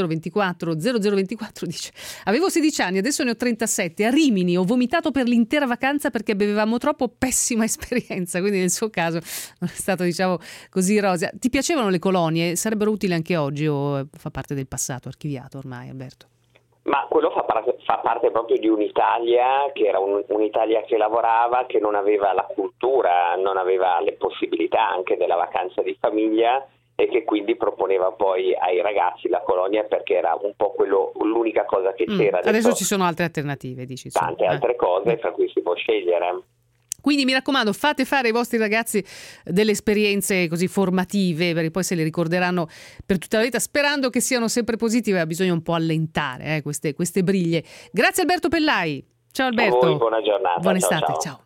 80024 dice: avevo 16 anni, adesso ne ho 37, a Rimini ho vomitato per l'intera vacanza perché bevevamo troppo, pessima esperienza. Quindi nel suo caso non è stato così rosea. Ti piacevano le colonie? Sarebbero utili anche oggi o fa parte del passato, archiviato ormai, Alberto? Ma quello fa parte proprio di un'Italia che era un'Italia che lavorava, che non aveva la cultura, non aveva le possibilità anche della vacanza di famiglia, e che quindi proponeva poi ai ragazzi la colonia perché era un po' l'unica cosa che c'era. Adesso ci sono altre alternative, dici? Tante altre cose tra cui si può scegliere. Quindi mi raccomando, fate fare ai vostri ragazzi delle esperienze così formative, perché poi se le ricorderanno per tutta la vita, sperando che siano sempre positive. Bisogna un po' allentare queste briglie. Grazie Alberto Pellai. Ciao Alberto. A voi, buona giornata. Buona estate, ciao.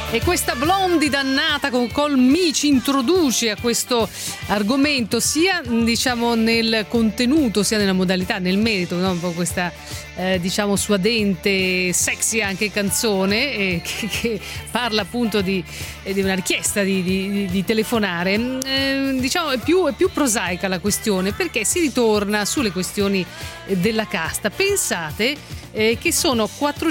E questa Blondie dannata con Call Me ci introduce a questo argomento, sia diciamo nel contenuto sia nella modalità, nel merito, no? Un po' questa diciamo suadente, sexy anche canzone che parla appunto di una richiesta di telefonare. Diciamo è più prosaica la questione, perché si ritorna sulle questioni della casta. Pensate che sono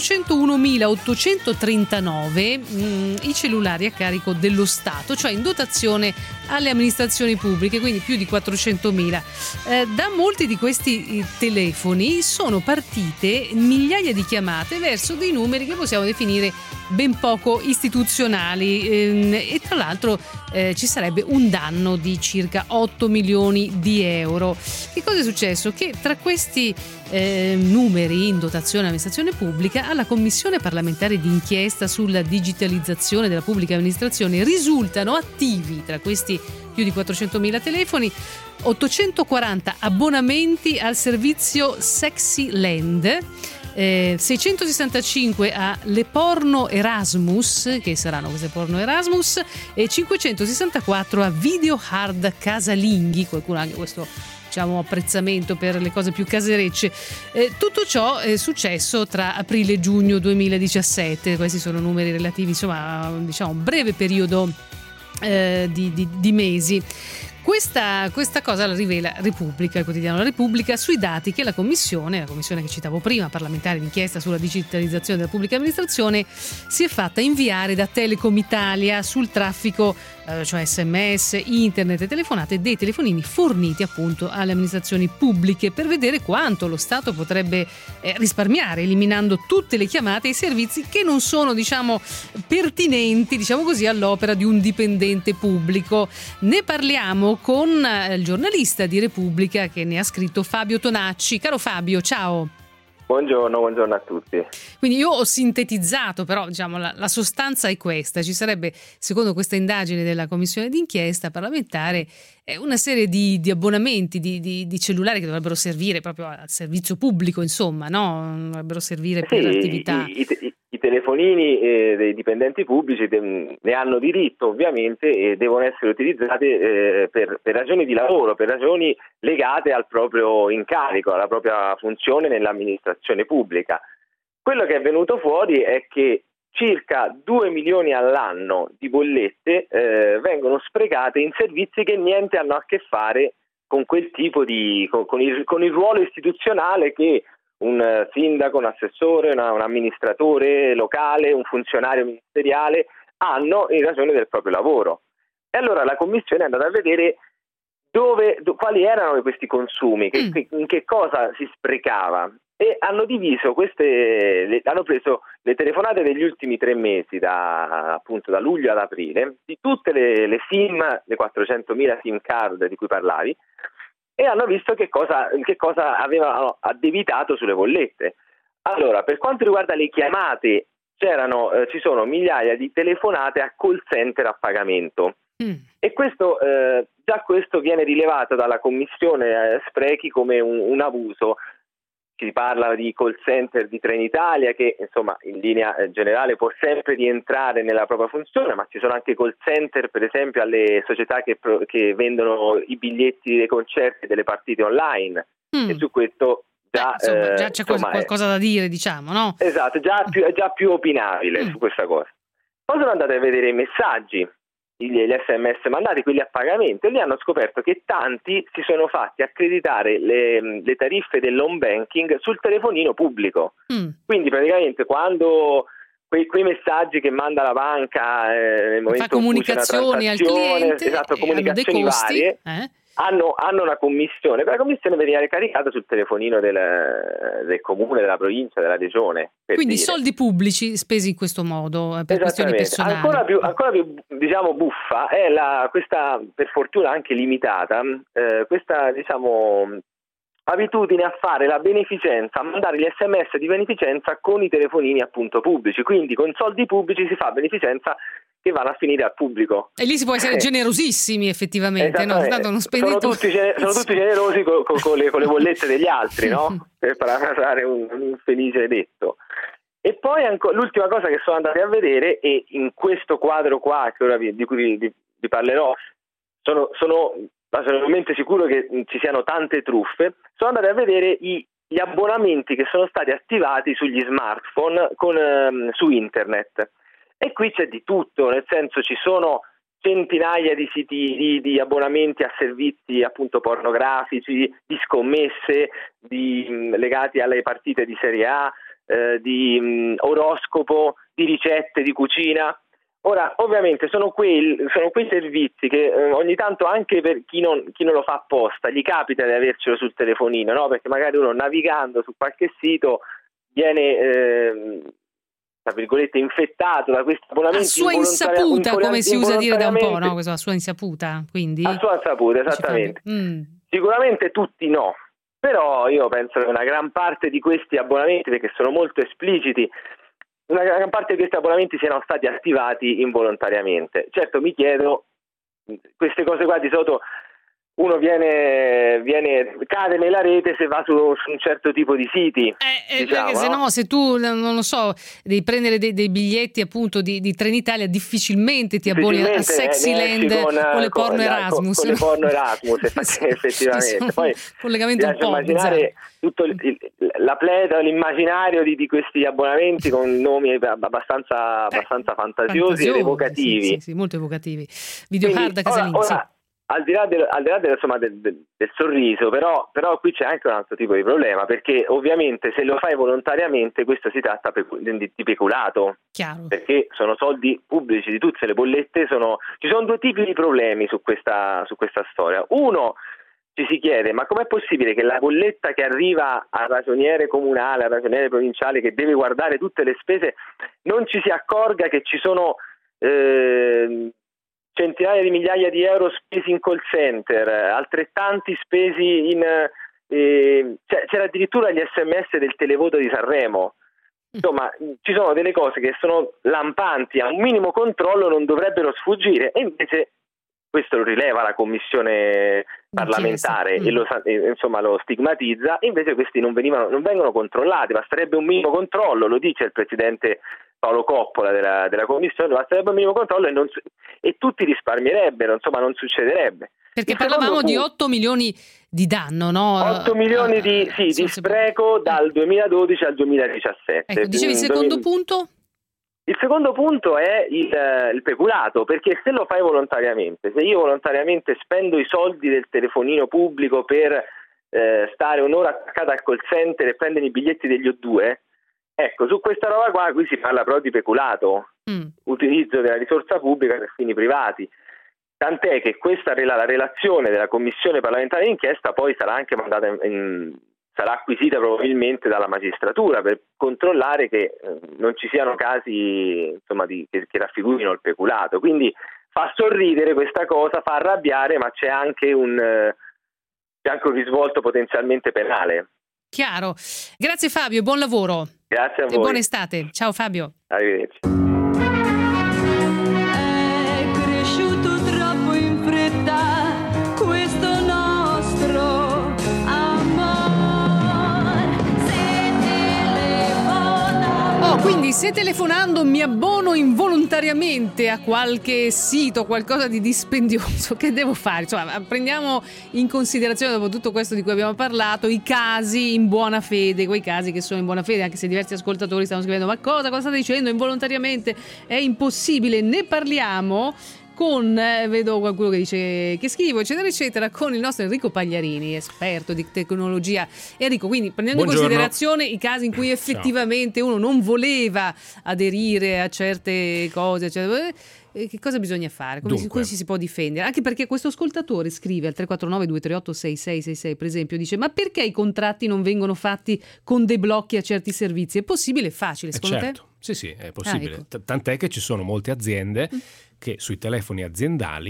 401.839 i cellulari a carico dello Stato, cioè in dotazione alle amministrazioni pubbliche, quindi più di 400.000. Da molti di questi telefoni sono partite migliaia di chiamate verso dei numeri che possiamo definire ben poco istituzionali, e tra l'altro ci sarebbe un danno di circa 8 milioni di euro. Che cosa è successo? Che tra questi numeri in dotazione all'amministrazione pubblica, alla Commissione parlamentare d'inchiesta sulla digitalizzazione della pubblica amministrazione risultano attivi, tra questi più di 400.000 telefoni, 840 abbonamenti al servizio Sexy Land, 665 a Le Porno Erasmus, che saranno queste Porno Erasmus, e 564 a Video Hard Casalinghi, qualcuno anche questo diciamo apprezzamento per le cose più caserecce. Tutto ciò è successo tra aprile e giugno 2017, questi sono numeri relativi insomma a diciamo un breve periodo di mesi. Questa cosa la rivela Repubblica, il quotidiano La Repubblica, sui dati che la commissione che citavo prima, parlamentare d'inchiesta sulla digitalizzazione della pubblica amministrazione, si è fatta inviare da Telecom Italia sul traffico, cioè SMS, internet e telefonate dei telefonini forniti appunto alle amministrazioni pubbliche, per vedere quanto lo Stato potrebbe risparmiare eliminando tutte le chiamate e i servizi che non sono diciamo pertinenti, diciamo così, all'opera di un dipendente pubblico. Ne parliamo con il giornalista di Repubblica che ne ha scritto, Fabio Tonacci. Caro Fabio, ciao. Buongiorno a tutti. Quindi io ho sintetizzato, però diciamo la sostanza è questa: ci sarebbe, secondo questa indagine della commissione d'inchiesta parlamentare, una serie di abbonamenti di cellulari che dovrebbero servire proprio al servizio pubblico, insomma, no? Dovrebbero servire per attività. I telefonini dei dipendenti pubblici ne hanno diritto ovviamente e devono essere utilizzati per ragioni di lavoro, per ragioni legate al proprio incarico, alla propria funzione nell'amministrazione pubblica. Quello che è venuto fuori è che circa 2 milioni all'anno di bollette vengono sprecate in servizi che niente hanno a che fare con quel tipo con il ruolo istituzionale che un sindaco, un assessore, un amministratore locale, un funzionario ministeriale hanno in ragione del proprio lavoro. E allora la commissione è andata a vedere quali erano questi consumi, in che cosa si sprecava, e hanno diviso hanno preso le telefonate degli ultimi 3 mesi, da luglio ad aprile, di tutte le SIM, le 400.000 SIM card di cui parlavi, e hanno visto che cosa avevano addebitato sulle bollette. Allora, per quanto riguarda le chiamate, ci sono migliaia di telefonate a call center a pagamento. E già questo viene rilevato dalla commissione sprechi come un abuso. Si parla di call center di Trenitalia che insomma in linea generale può sempre rientrare nella propria funzione, ma ci sono anche call center per esempio alle società che vendono i biglietti dei concerti e delle partite online, e su questo già c'è qualcosa da dire, diciamo, no? Esatto, è già più opinabile su questa cosa. Poi sono andate a vedere i messaggi, gli SMS mandati, quelli a pagamento, e lì hanno scoperto che tanti si sono fatti accreditare le tariffe dell'home banking sul telefonino pubblico. Quindi praticamente quando quei messaggi che manda la banca nel momento fa comunicazioni al cliente, esatto, comunicazioni varie, hanno una commissione, quella commissione veniva caricata sul telefonino del comune, della provincia, della regione. Quindi soldi pubblici spesi in questo modo per questioni personali. Ancora più diciamo buffa è questa, per fortuna anche limitata, questa diciamo abitudine a fare la beneficenza, a mandare gli SMS di beneficenza con i telefonini appunto pubblici, quindi con soldi pubblici si fa beneficenza che vanno a finire al pubblico. E lì si può essere generosissimi effettivamente, no? Tanto non sono tutti generosi con le bollette degli altri, no? Per parafrasare un felice detto. E poi l'ultima cosa che sono andati a vedere, e in questo quadro qua che ora di cui vi parlerò, sono assolutamente sicuro che ci siano tante truffe. Sono andati a vedere gli abbonamenti che sono stati attivati sugli smartphone su internet, e qui c'è di tutto, nel senso ci sono centinaia di siti di abbonamenti a servizi appunto pornografici, di scommesse, legati alle partite di Serie A, di oroscopo, di ricette di cucina. Ora, ovviamente sono quei servizi che ogni tanto, anche per chi non lo fa apposta, gli capita di avercelo sul telefonino, no? Perché magari uno, navigando su qualche sito, viene tra virgolette infettato da questi abbonamenti a sua insaputa, come si usa dire da un po', no? Questo a sua insaputa, quindi a sua insaputa, esattamente. Sicuramente tutti no, però io penso che una gran parte di questi abbonamenti, perché sono molto espliciti, una gran parte di questi abbonamenti siano stati attivati involontariamente. Certo, mi chiedo, queste cose qua di solito uno cade nella rete se va su un certo tipo di siti, diciamo, se no, se tu non lo so, devi prendere dei biglietti appunto di Trenitalia, difficilmente ti abboni a Sexyland con le porno Erasmus. Con le porno Erasmus, effettivamente. Poi collegamento un po' immaginare tutto la pletora, l'immaginario di questi abbonamenti con nomi abbastanza fantasiosi ed evocativi. Sì, molto evocativi. Videocard Casalini. Al di là del sorriso, però qui c'è anche un altro tipo di problema, perché ovviamente se lo fai volontariamente questo si tratta di peculato. Chiaro. Perché sono soldi pubblici di tutte le bollette. Ci sono due tipi di problemi su questa storia. Uno, ci si chiede: ma com'è possibile che la bolletta che arriva al ragioniere comunale, al ragioniere provinciale, che deve guardare tutte le spese, non ci si accorga che ci sono centinaia di migliaia di euro spesi in call center, altrettanti spesi c'era addirittura gli SMS del televoto di Sanremo. Insomma, ci sono delle cose che sono lampanti, a un minimo controllo non dovrebbero sfuggire, e invece questo lo rileva la commissione parlamentare e lo stigmatizza, e invece questi non vengono controllati. Basterebbe un minimo controllo, lo dice il presidente Paolo Coppola della commissione, basterebbe un minimo controllo e tutti risparmierebbero, insomma non succederebbe. Perché parlavamo di 8 milioni di danno, no? 8 milioni di spreco dal 2012 al 2017. Ecco, dicevi il secondo punto? Il secondo punto è il peculato, perché se lo fai volontariamente, se io volontariamente spendo i soldi del telefonino pubblico per stare un'ora attaccata al call center e prendere i biglietti degli O2, ecco, su questa roba qua qui si parla però di peculato, utilizzo della risorsa pubblica per fini privati. Tant'è che la relazione della commissione parlamentare d'inchiesta poi sarà anche mandata sarà acquisita probabilmente dalla magistratura per controllare che non ci siano casi, insomma, che raffigurino il peculato. Quindi fa sorridere questa cosa, fa arrabbiare, ma c'è anche un risvolto potenzialmente penale. Chiaro. Grazie Fabio, buon lavoro. Grazie a voi. E buona estate. Ciao Fabio. Arrivederci. Quindi se telefonando mi abbono involontariamente a qualche sito, qualcosa di dispendioso, che devo fare? Insomma, prendiamo in considerazione, dopo tutto questo di cui abbiamo parlato, i casi in buona fede, quei casi che sono in buona fede, anche se diversi ascoltatori stanno scrivendo: ma cosa state dicendo? Involontariamente è impossibile. Ne parliamo vedo qualcuno che dice che schifo, eccetera eccetera, con il nostro Enrico Pagliarini, esperto di tecnologia. Enrico, quindi prendendo in considerazione i casi in cui effettivamente uno non voleva aderire a certe cose, eccetera, che cosa bisogna fare? Come ci si può difendere? Anche perché questo ascoltatore scrive al 349 238 6666, per esempio, dice: ma perché i contratti non vengono fatti con dei blocchi a certi servizi? È possibile? È facile, secondo te? Sì, è possibile. Tant'è che ci sono molte aziende che sui telefoni aziendali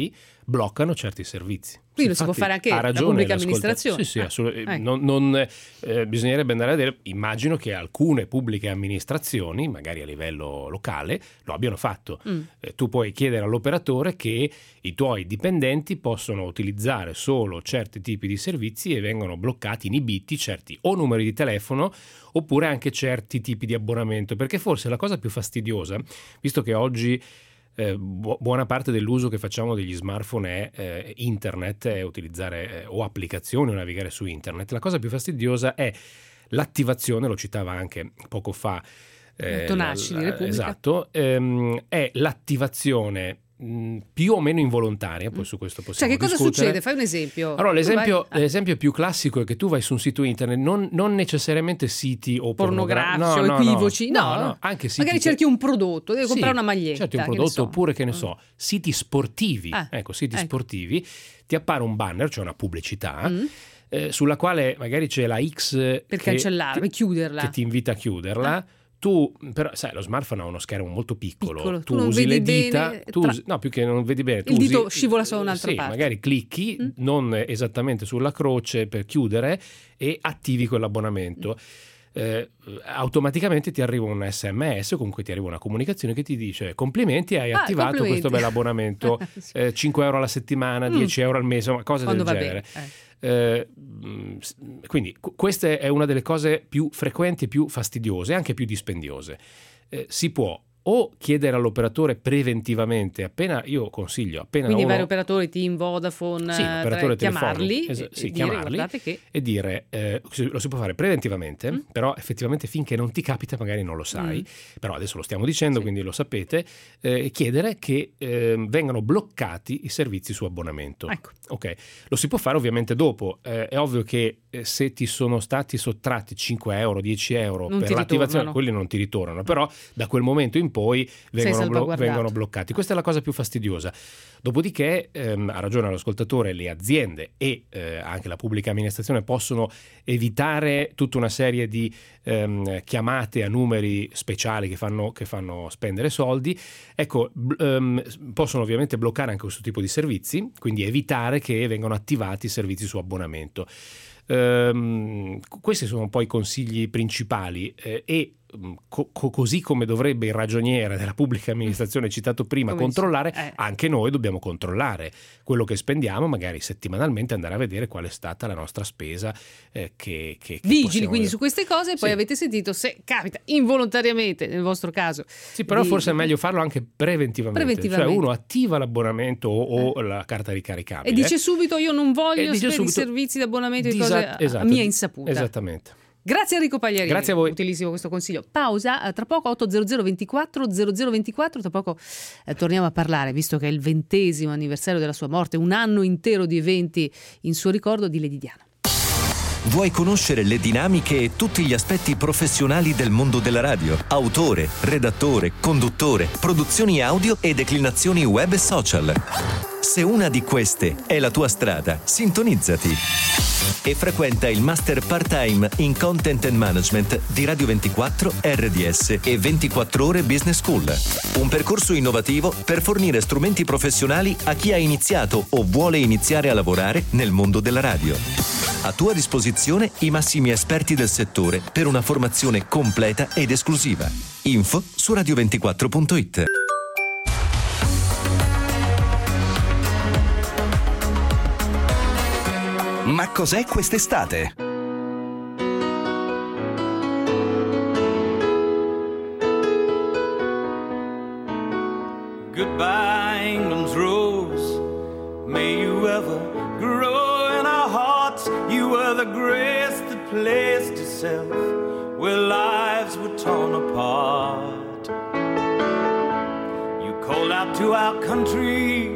bloccano certi servizi. Quindi lo si può fare anche la pubblica amministrazione. Sì, assolutamente. Bisognerebbe andare a vedere, immagino che alcune pubbliche amministrazioni, magari a livello locale, lo abbiano fatto. Tu puoi chiedere all'operatore che i tuoi dipendenti possono utilizzare solo certi tipi di servizi e vengono bloccati, inibiti certi o numeri di telefono oppure anche certi tipi di abbonamento, perché forse la cosa più fastidiosa, visto che oggi buona parte dell'uso che facciamo degli smartphone è internet, è utilizzare o applicazioni o navigare su internet. La cosa più fastidiosa è l'attivazione, lo citava anche poco fa Tonacci di Repubblica. Esatto, è l'attivazione più o meno involontaria, poi su questo possiamo discutere. Cioè, che cosa succede? Fai un esempio. Allora, l'esempio più classico è che tu vai su un sito internet, non necessariamente siti o pornografici o equivoci, no, anche siti magari cerchi un prodotto, devi comprare una maglietta, certi un prodotto, oppure che ne so, siti sportivi, sportivi, ti appare un banner, cioè una pubblicità sulla quale magari c'è la X per cancellarla, per chiuderla, che ti invita a chiuderla. Tu però sai, lo smartphone ha uno schermo molto piccolo. Tu non usi vedi le dita, bene, no, più che non vedi bene, tu il dito scivola su un'altra parte. Magari clicchi non esattamente sulla croce per chiudere e attivi quell'abbonamento. Automaticamente ti arriva un SMS, comunque ti arriva una comunicazione che ti dice: complimenti, hai attivato questo bell'abbonamento, 5 euro alla settimana, 10 euro al mese, cose del genere. Quindi questa è una delle cose più frequenti e più fastidiose, anche più dispendiose. Si può o chiedere all'operatore preventivamente, appena quindi vari operatori, Team, Vodafone, chiamarli, e dire lo si può fare preventivamente, però effettivamente finché non ti capita magari non lo sai, però adesso lo stiamo dicendo, quindi lo sapete, chiedere che vengano bloccati i servizi su abbonamento. Ecco. Ok, lo si può fare ovviamente dopo, è ovvio che se ti sono stati sottratti 5 euro, 10 euro per l'attivazione, quelli non ti ritornano, però da quel momento in poi vengono bloccati. Questa è la cosa più fastidiosa. Dopodiché ha ragione l'ascoltatore, le aziende e anche la pubblica amministrazione possono evitare tutta una serie di chiamate a numeri speciali che fanno spendere soldi. Ecco, possono ovviamente bloccare anche questo tipo di servizi, quindi evitare che vengano attivati i servizi su abbonamento. Questi sono un po' i consigli principali e così come dovrebbe il ragioniere della pubblica amministrazione citato prima controllare, anche noi dobbiamo controllare quello che spendiamo, magari settimanalmente andare a vedere qual è stata la nostra spesa, che vigili quindi su queste cose. Poi avete sentito, se capita involontariamente nel vostro caso, però forse è meglio farlo anche preventivamente. Cioè uno attiva l'abbonamento o la carta ricaricabile e dice subito: io non voglio i servizi di abbonamento di cose a mia insaputa. Esattamente. Grazie Enrico Pagliarini. Grazie a voi. Utilissimo questo consiglio. Pausa, tra poco 800 24 0024, tra poco torniamo a parlare, visto che è il 20° anniversario della sua morte, un anno intero di eventi in suo ricordo, di Lady Diana. Vuoi conoscere le dinamiche e tutti gli aspetti professionali del mondo della radio? Autore, redattore, conduttore, produzioni audio e declinazioni web e social. Se una di queste è la tua strada, sintonizzati e frequenta il Master Part-Time in Content and Management di Radio 24, RDS e 24 Ore Business School. Un percorso innovativo per fornire strumenti professionali a chi ha iniziato o vuole iniziare a lavorare nel mondo della radio. A tua disposizione i massimi esperti del settore per una formazione completa ed esclusiva. Info su radio24.it. Ma cos'è quest'estate? Goodbye, England's rose. May you ever grow in our hearts. You were the grace that placed itself where lives were torn apart. You called out to our country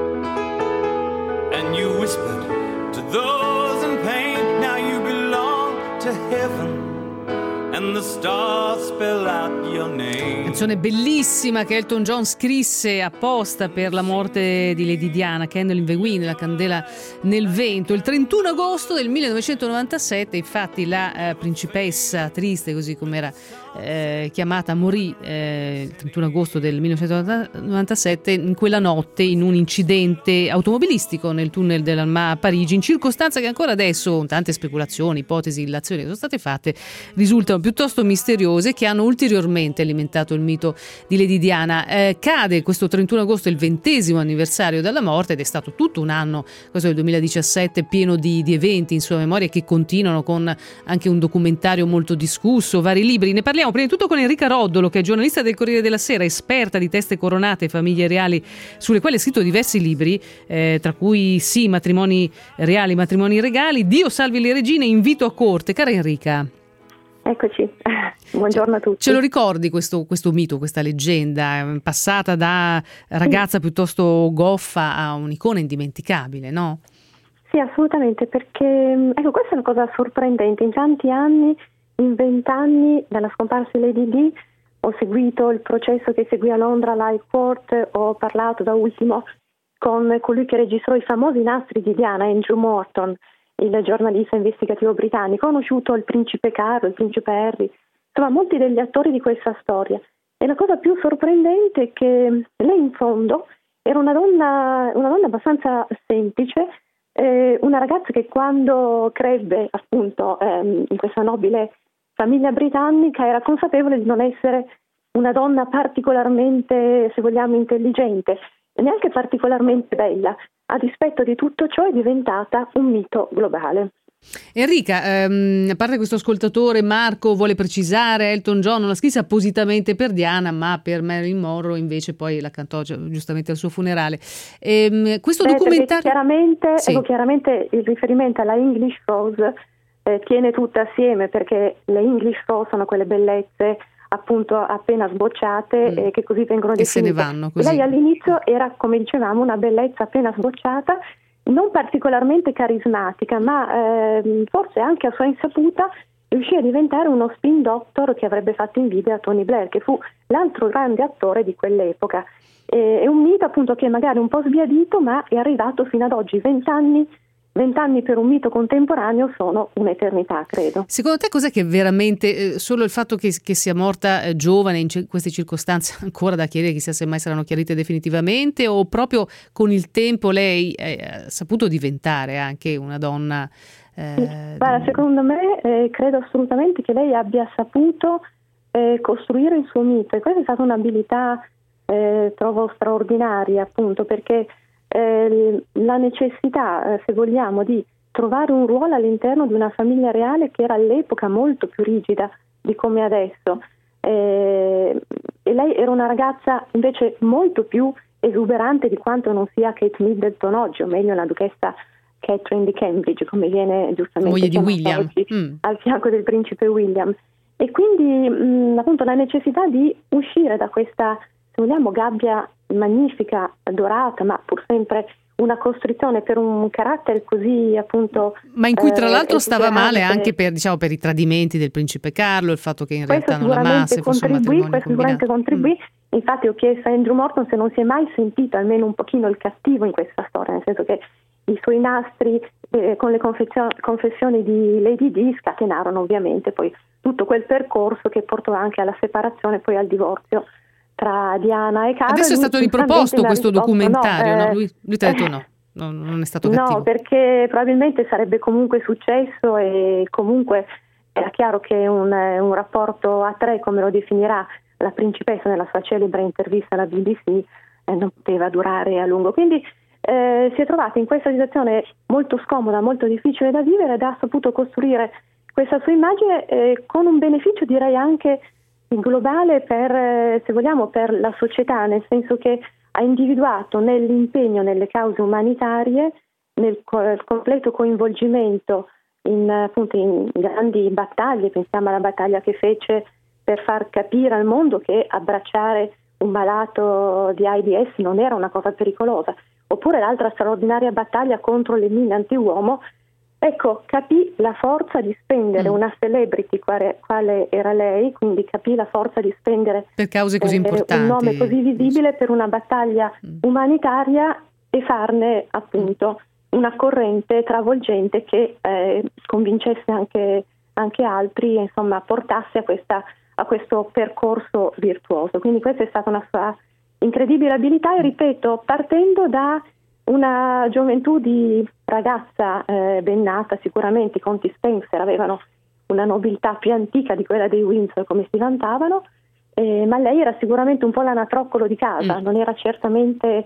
and you whispered to those in pain. Now you belong to heaven, and the stars spell out your name. Canzone bellissima che Elton John scrisse apposta per la morte di Lady Diana, Candle in the Wind, la candela nel vento. Il 31 agosto del 1997, infatti, la principessa triste, così come era chiamata, morì il 31 agosto del 1997 in quella notte in un incidente automobilistico nel tunnel dell'Alma a Parigi, in circostanza che ancora adesso tante speculazioni, ipotesi, illazioni che sono state fatte risultano piuttosto misteriose, che hanno ulteriormente alimentato il mito di Lady Diana. Cade questo 31 agosto il 20° anniversario della morte ed è stato tutto un anno, questo è il 2017, pieno di eventi in sua memoria, che continuano con anche un documentario molto discusso, vari libri. Ne parliamo prima di tutto con Enrica Roddolo, che è giornalista del Corriere della Sera, esperta di teste coronate e famiglie reali, sulle quali ha scritto diversi libri, tra cui Sì, matrimoni reali, matrimoni regali, Dio salvi le regine, Invito a corte. Cara Enrica. Eccoci, buongiorno a tutti. Ce lo ricordi questo mito, questa leggenda, passata da ragazza piuttosto goffa a un'icona indimenticabile, no? Sì, assolutamente, perché ecco, questa è una cosa sorprendente. In tanti anni, in 20 anni dalla scomparsa di Lady Di, ho seguito il processo che seguì a Londra all'High Court, ho parlato da ultimo con colui che registrò i famosi nastri di Diana, Andrew Morton, il giornalista investigativo britannico. Ho conosciuto il principe Carlo, il principe Harry, insomma molti degli attori di questa storia. E la cosa più sorprendente è che lei in fondo era una donna abbastanza semplice, una ragazza che quando crebbe appunto in questa nobile famiglia britannica era consapevole di non essere una donna particolarmente, se vogliamo, intelligente e neanche particolarmente bella. A dispetto di tutto ciò è diventata un mito globale. Enrica, a parte questo ascoltatore Marco vuole precisare, Elton John non la scrisse appositamente per Diana ma per Marilyn Monroe, invece poi la cantò giustamente al suo funerale. Questo documentario chiaramente il riferimento alla English Rose tiene tutta assieme, perché le English Rose sono quelle bellezze appunto appena sbocciate che così vengono definite. Se ne vanno così. Lei all'inizio era, come dicevamo, una bellezza appena sbocciata, non particolarmente carismatica, ma forse anche a sua insaputa riuscì a diventare uno spin doctor che avrebbe fatto invidia a Tony Blair, che fu l'altro grande attore di quell'epoca. È un mito appunto che magari un po' sbiadito, ma è arrivato fino ad oggi. 20 anni per un mito contemporaneo sono un'eternità, credo. Secondo te cos'è che veramente, solo il fatto che sia morta giovane in queste circostanze ancora da chiarire, chissà se mai saranno chiarite definitivamente, o proprio con il tempo lei ha saputo diventare anche una donna? Guarda, secondo me credo assolutamente che lei abbia saputo costruire il suo mito, e questa è stata un'abilità trovo straordinaria, appunto perché la necessità, se vogliamo, di trovare un ruolo all'interno di una famiglia reale che era all'epoca molto più rigida di come adesso, e lei era una ragazza invece molto più esuberante di quanto non sia Kate Middleton oggi, o meglio la duchessa Catherine di Cambridge, come viene giustamente moglie di William oggi, al fianco del principe William. E quindi appunto la necessità di uscire da questa, se vogliamo, gabbia magnifica, dorata, ma pur sempre una costrizione per un carattere così appunto, ma in cui tra l'altro stava male anche per i tradimenti del principe Carlo, il fatto che in realtà non amasse, fosse un matrimonio combinato. Sicuramente contribuì. Infatti ho chiesto a Andrew Morton se non si è mai sentito almeno un pochino il cattivo in questa storia, nel senso che i suoi nastri con le confessioni di Lady Di scatenarono ovviamente poi tutto quel percorso che portò anche alla separazione, poi al divorzio tra Diana e Carlo. Adesso è stato riproposto questo documentario, no? Lui ti ha detto no, non è stato cattivo. No, perché probabilmente sarebbe comunque successo, e comunque era chiaro che un rapporto a tre, come lo definirà la principessa nella sua celebre intervista alla BBC, non poteva durare a lungo. Quindi si è trovata in questa situazione molto scomoda, molto difficile da vivere, ed ha saputo costruire questa sua immagine con un beneficio, direi anche globale per, se vogliamo, per la società, nel senso che ha individuato nell'impegno nelle cause umanitarie, nel completo coinvolgimento in grandi battaglie. Pensiamo alla battaglia che fece per far capire al mondo che abbracciare un malato di AIDS non era una cosa pericolosa, oppure l'altra straordinaria battaglia contro le mine antiuomo, Ecco, capì la forza di spendere una celebrity quale era lei, quindi capì la forza di spendere per cause così importanti, un nome così visibile per una battaglia umanitaria e farne appunto una corrente travolgente che convincesse anche altri, insomma portasse a questo percorso virtuoso. Quindi questa è stata una sua incredibile abilità e, ripeto, partendo da una gioventù di ragazza ben nata. Sicuramente i conti Spencer avevano una nobiltà più antica di quella dei Windsor, come si vantavano, ma lei era sicuramente un po' l'anatroccolo di casa, non era certamente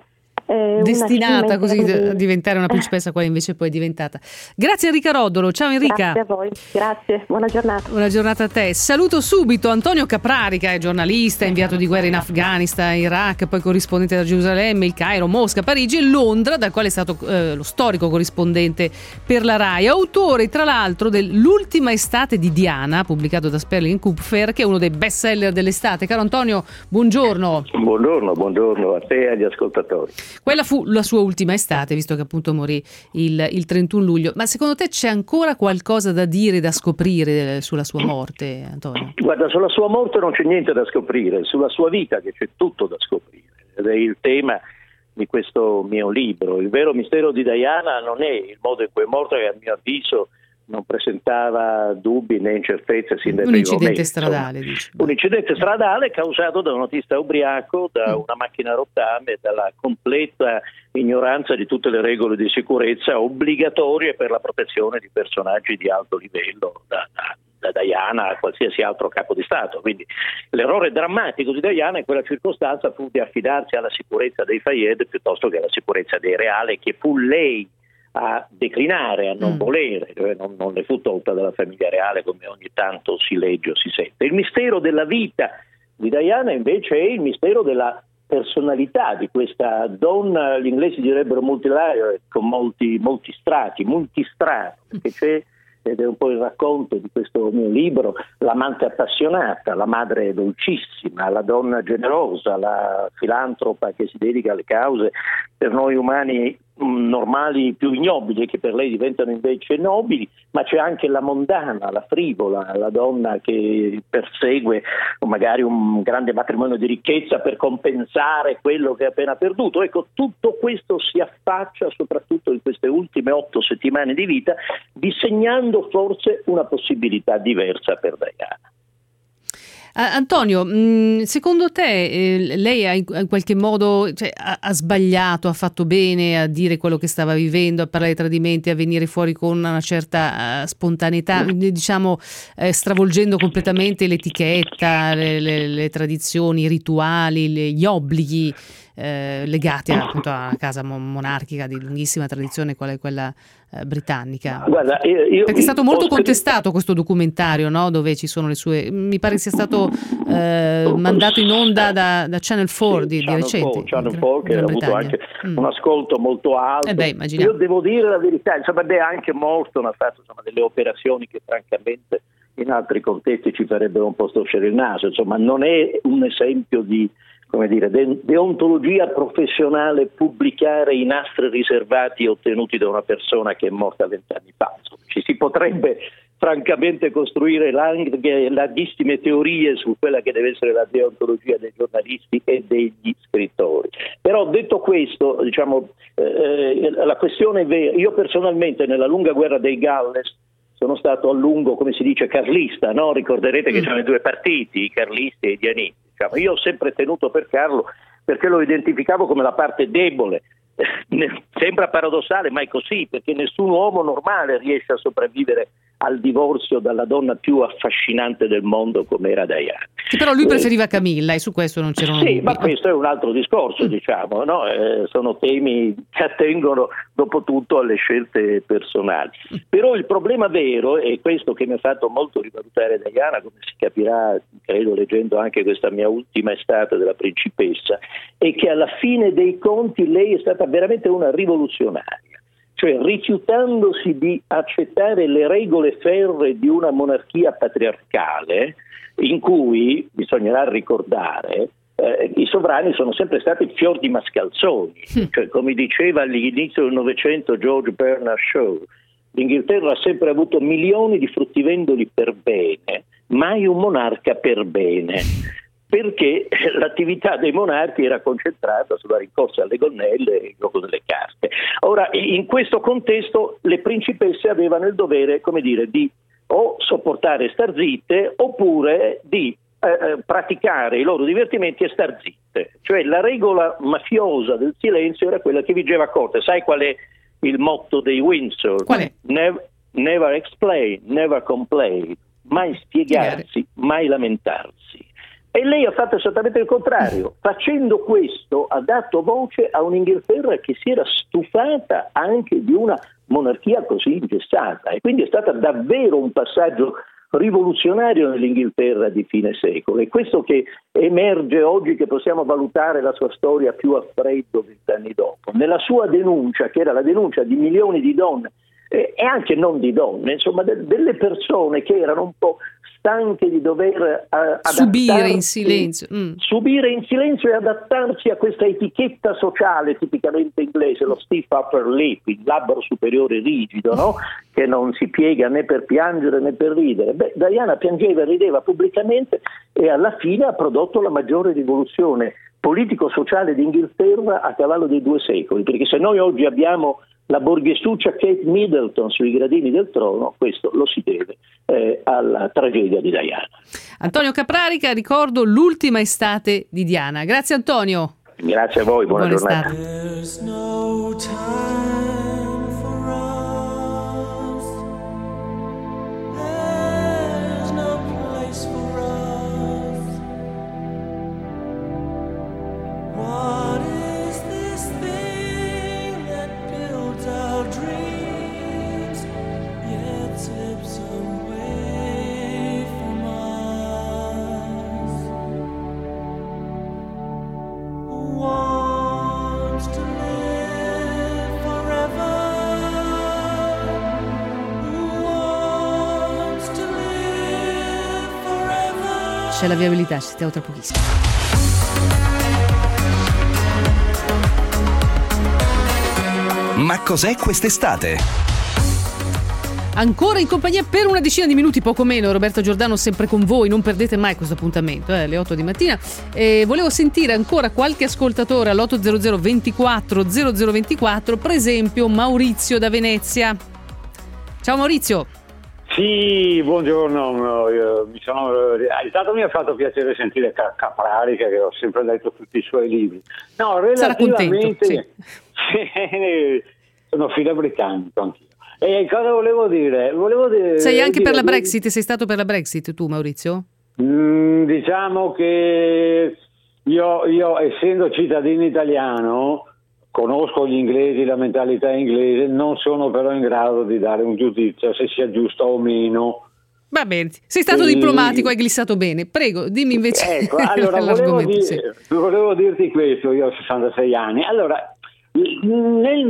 destinata così a diventare una principessa, quale invece poi è diventata. Grazie Enrica Rodolo, ciao Enrica. Grazie a voi, grazie, buona giornata. Buona giornata a te. Saluto subito Antonio Caprarica, è giornalista, inviato di guerra in Afghanistan, Iraq, poi corrispondente da Gerusalemme, il Cairo, Mosca, Parigi e Londra, dal quale è stato lo storico corrispondente per la RAI, autore tra l'altro dell'Ultima estate di Diana, pubblicato da Sperling Kupfer, che è uno dei best seller dell'estate. Caro Antonio, buongiorno. Buongiorno a te e agli ascoltatori. Quella fu la sua ultima estate, visto che appunto morì il 31 luglio. Ma secondo te c'è ancora qualcosa da dire, da scoprire sulla sua morte, Antonio? Guarda, sulla sua morte non c'è niente da scoprire, sulla sua vita che c'è tutto da scoprire. Ed è il tema di questo mio libro. Il vero mistero di Diana non è il modo in cui è morta, che a mio avviso non presentava dubbi né incertezze sin dai primi momenti. Un incidente stradale, dici. Un incidente stradale causato da un autista ubriaco, da una macchina a rottame, dalla completa ignoranza di tutte le regole di sicurezza obbligatorie per la protezione di personaggi di alto livello, da Diana a qualsiasi altro capo di Stato. Quindi l'errore drammatico di Diana in quella circostanza fu di affidarsi alla sicurezza dei Fayed piuttosto che alla sicurezza dei reali, che fu lei a declinare, a non volere, cioè non le fu tolta dalla famiglia reale, come ogni tanto si legge o si sente. Il mistero della vita di Diana invece è il mistero della personalità di questa donna, gli inglesi direbbero multilayer, con molti strati, multistrato, perché c'è, ed è un po' il racconto di questo mio libro, l'amante appassionata, la madre dolcissima, la donna generosa, la filantropa che si dedica alle cause per noi umani normali più ignobili, che per lei diventano invece nobili, ma c'è anche la mondana, la frivola, la donna che persegue magari un grande matrimonio di ricchezza per compensare quello che ha appena perduto. Ecco, tutto questo si affaccia soprattutto in queste ultime 8 settimane di vita, disegnando forse una possibilità diversa per Diana. Antonio, secondo te lei in qualche modo ha sbagliato, ha fatto bene a dire quello che stava vivendo, a parlare di tradimenti, a venire fuori con una certa spontaneità, diciamo stravolgendo completamente l'etichetta, le tradizioni, i rituali, gli obblighi legati appunto a una casa monarchica di lunghissima tradizione, qual è quella britannica? Guarda, perché è stato molto contestato questo documentario, no? Dove ci sono le sue, mi pare sia stato mandato in onda da Channel 4 di recente. Channel 4 che ha avuto anche un ascolto molto alto. Io devo dire la verità, insomma, è anche Morstan ha fatto delle operazioni che francamente in altri contesti ci farebbero un po' storcere il naso, insomma non è un esempio di deontologia professionale pubblicare i nastri riservati ottenuti da una persona che è morta 20 anni fa. Ci si potrebbe francamente costruire larghissime teorie su quella che deve essere la deontologia dei giornalisti e degli scrittori. Però detto questo, la questione è vera. Io personalmente nella lunga guerra dei Galles sono stato a lungo, come si dice, carlista, no? Ricorderete che c'erano i due partiti, i carlisti e i dianisti. Io ho sempre tenuto per Carlo perché lo identificavo come la parte debole. Sembra paradossale, ma è così, perché nessun uomo normale riesce a sopravvivere al divorzio dalla donna più affascinante del mondo come era Diana. Sì, però lui preferiva Camilla e su questo non c'erano dubbi. Ma questo è un altro discorso, no? Sono temi che attengono dopo tutto alle scelte personali. Però il problema vero, e questo che mi ha fatto molto rivalutare Diana, come si capirà, credo, leggendo anche questa mia ultima estate della principessa, è che alla fine dei conti lei è stata veramente una rivoluzionaria. Cioè rifiutandosi di accettare le regole ferree di una monarchia patriarcale in cui, bisognerà ricordare, i sovrani sono sempre stati fior di mascalzoni, cioè come diceva all'inizio del Novecento George Bernard Shaw, L'Inghilterra ha sempre avuto milioni di fruttivendoli per bene, mai un monarca per bene, perché l'attività dei monarchi era concentrata sulla rincorsa alle gonnelle e il gioco delle carte. Ora, in questo contesto le principesse avevano il dovere, come dire, di o sopportare e star zitte, oppure di praticare i loro divertimenti e star zitte. Cioè la regola mafiosa del silenzio era quella che vigeva a corte. Sai qual è il motto dei Windsor? Qual è? Never explain, never complain, mai spiegarsi, mai lamentarsi. E lei ha fatto esattamente il contrario. Facendo questo ha dato voce a un'Inghilterra che si era stufata anche di una monarchia così ingessata, e quindi è stata davvero un passaggio rivoluzionario nell'Inghilterra di fine secolo. E questo che emerge oggi, che possiamo valutare la sua storia più a freddo 20 anni dopo. Nella sua denuncia, che era la denuncia di milioni di donne, e anche non di donne, insomma delle persone che erano un po' stanche di dover subire in silenzio e adattarsi a questa etichetta sociale tipicamente inglese, lo stiff upper lip, il labbro superiore rigido, no? Che non si piega né per piangere né per ridere. Diana piangeva e rideva pubblicamente, e alla fine ha prodotto la maggiore rivoluzione politico-sociale d'Inghilterra a cavallo dei 2 secoli, perché se noi oggi abbiamo la borghesuccia Kate Middleton sui gradini del trono, questo lo si deve alla tragedia di Diana. Antonio Caprarica, ricordo l'ultima estate di Diana. Grazie Antonio. Grazie a voi, buona giornata. C'è la viabilità, ci stiamo tra pochissimo. Ma cos'è quest'estate? Ancora in compagnia per una decina di minuti, poco meno. Roberto Giordano sempre con voi, non perdete mai questo appuntamento, alle 8 di mattina. Volevo sentire ancora qualche ascoltatore all'800 24 0024, per esempio Maurizio da Venezia. Ciao Maurizio. Sì, buongiorno, intanto mi ha fatto piacere sentire Caprarica, che ho sempre letto tutti i suoi libri. No, relativamente sì. Sono filo britannico anch'io. E cosa volevo dire? Sei anche per la Brexit? Sei stato per la Brexit tu, Maurizio? Diciamo che io essendo cittadino italiano, conosco gli inglesi, la mentalità inglese, non sono però in grado di dare un giudizio se sia giusto o meno. Va bene, sei stato diplomatico, hai glissato bene. Prego, dimmi invece. Ecco, allora volevo dirti questo, io ho 66 anni. Allora, nel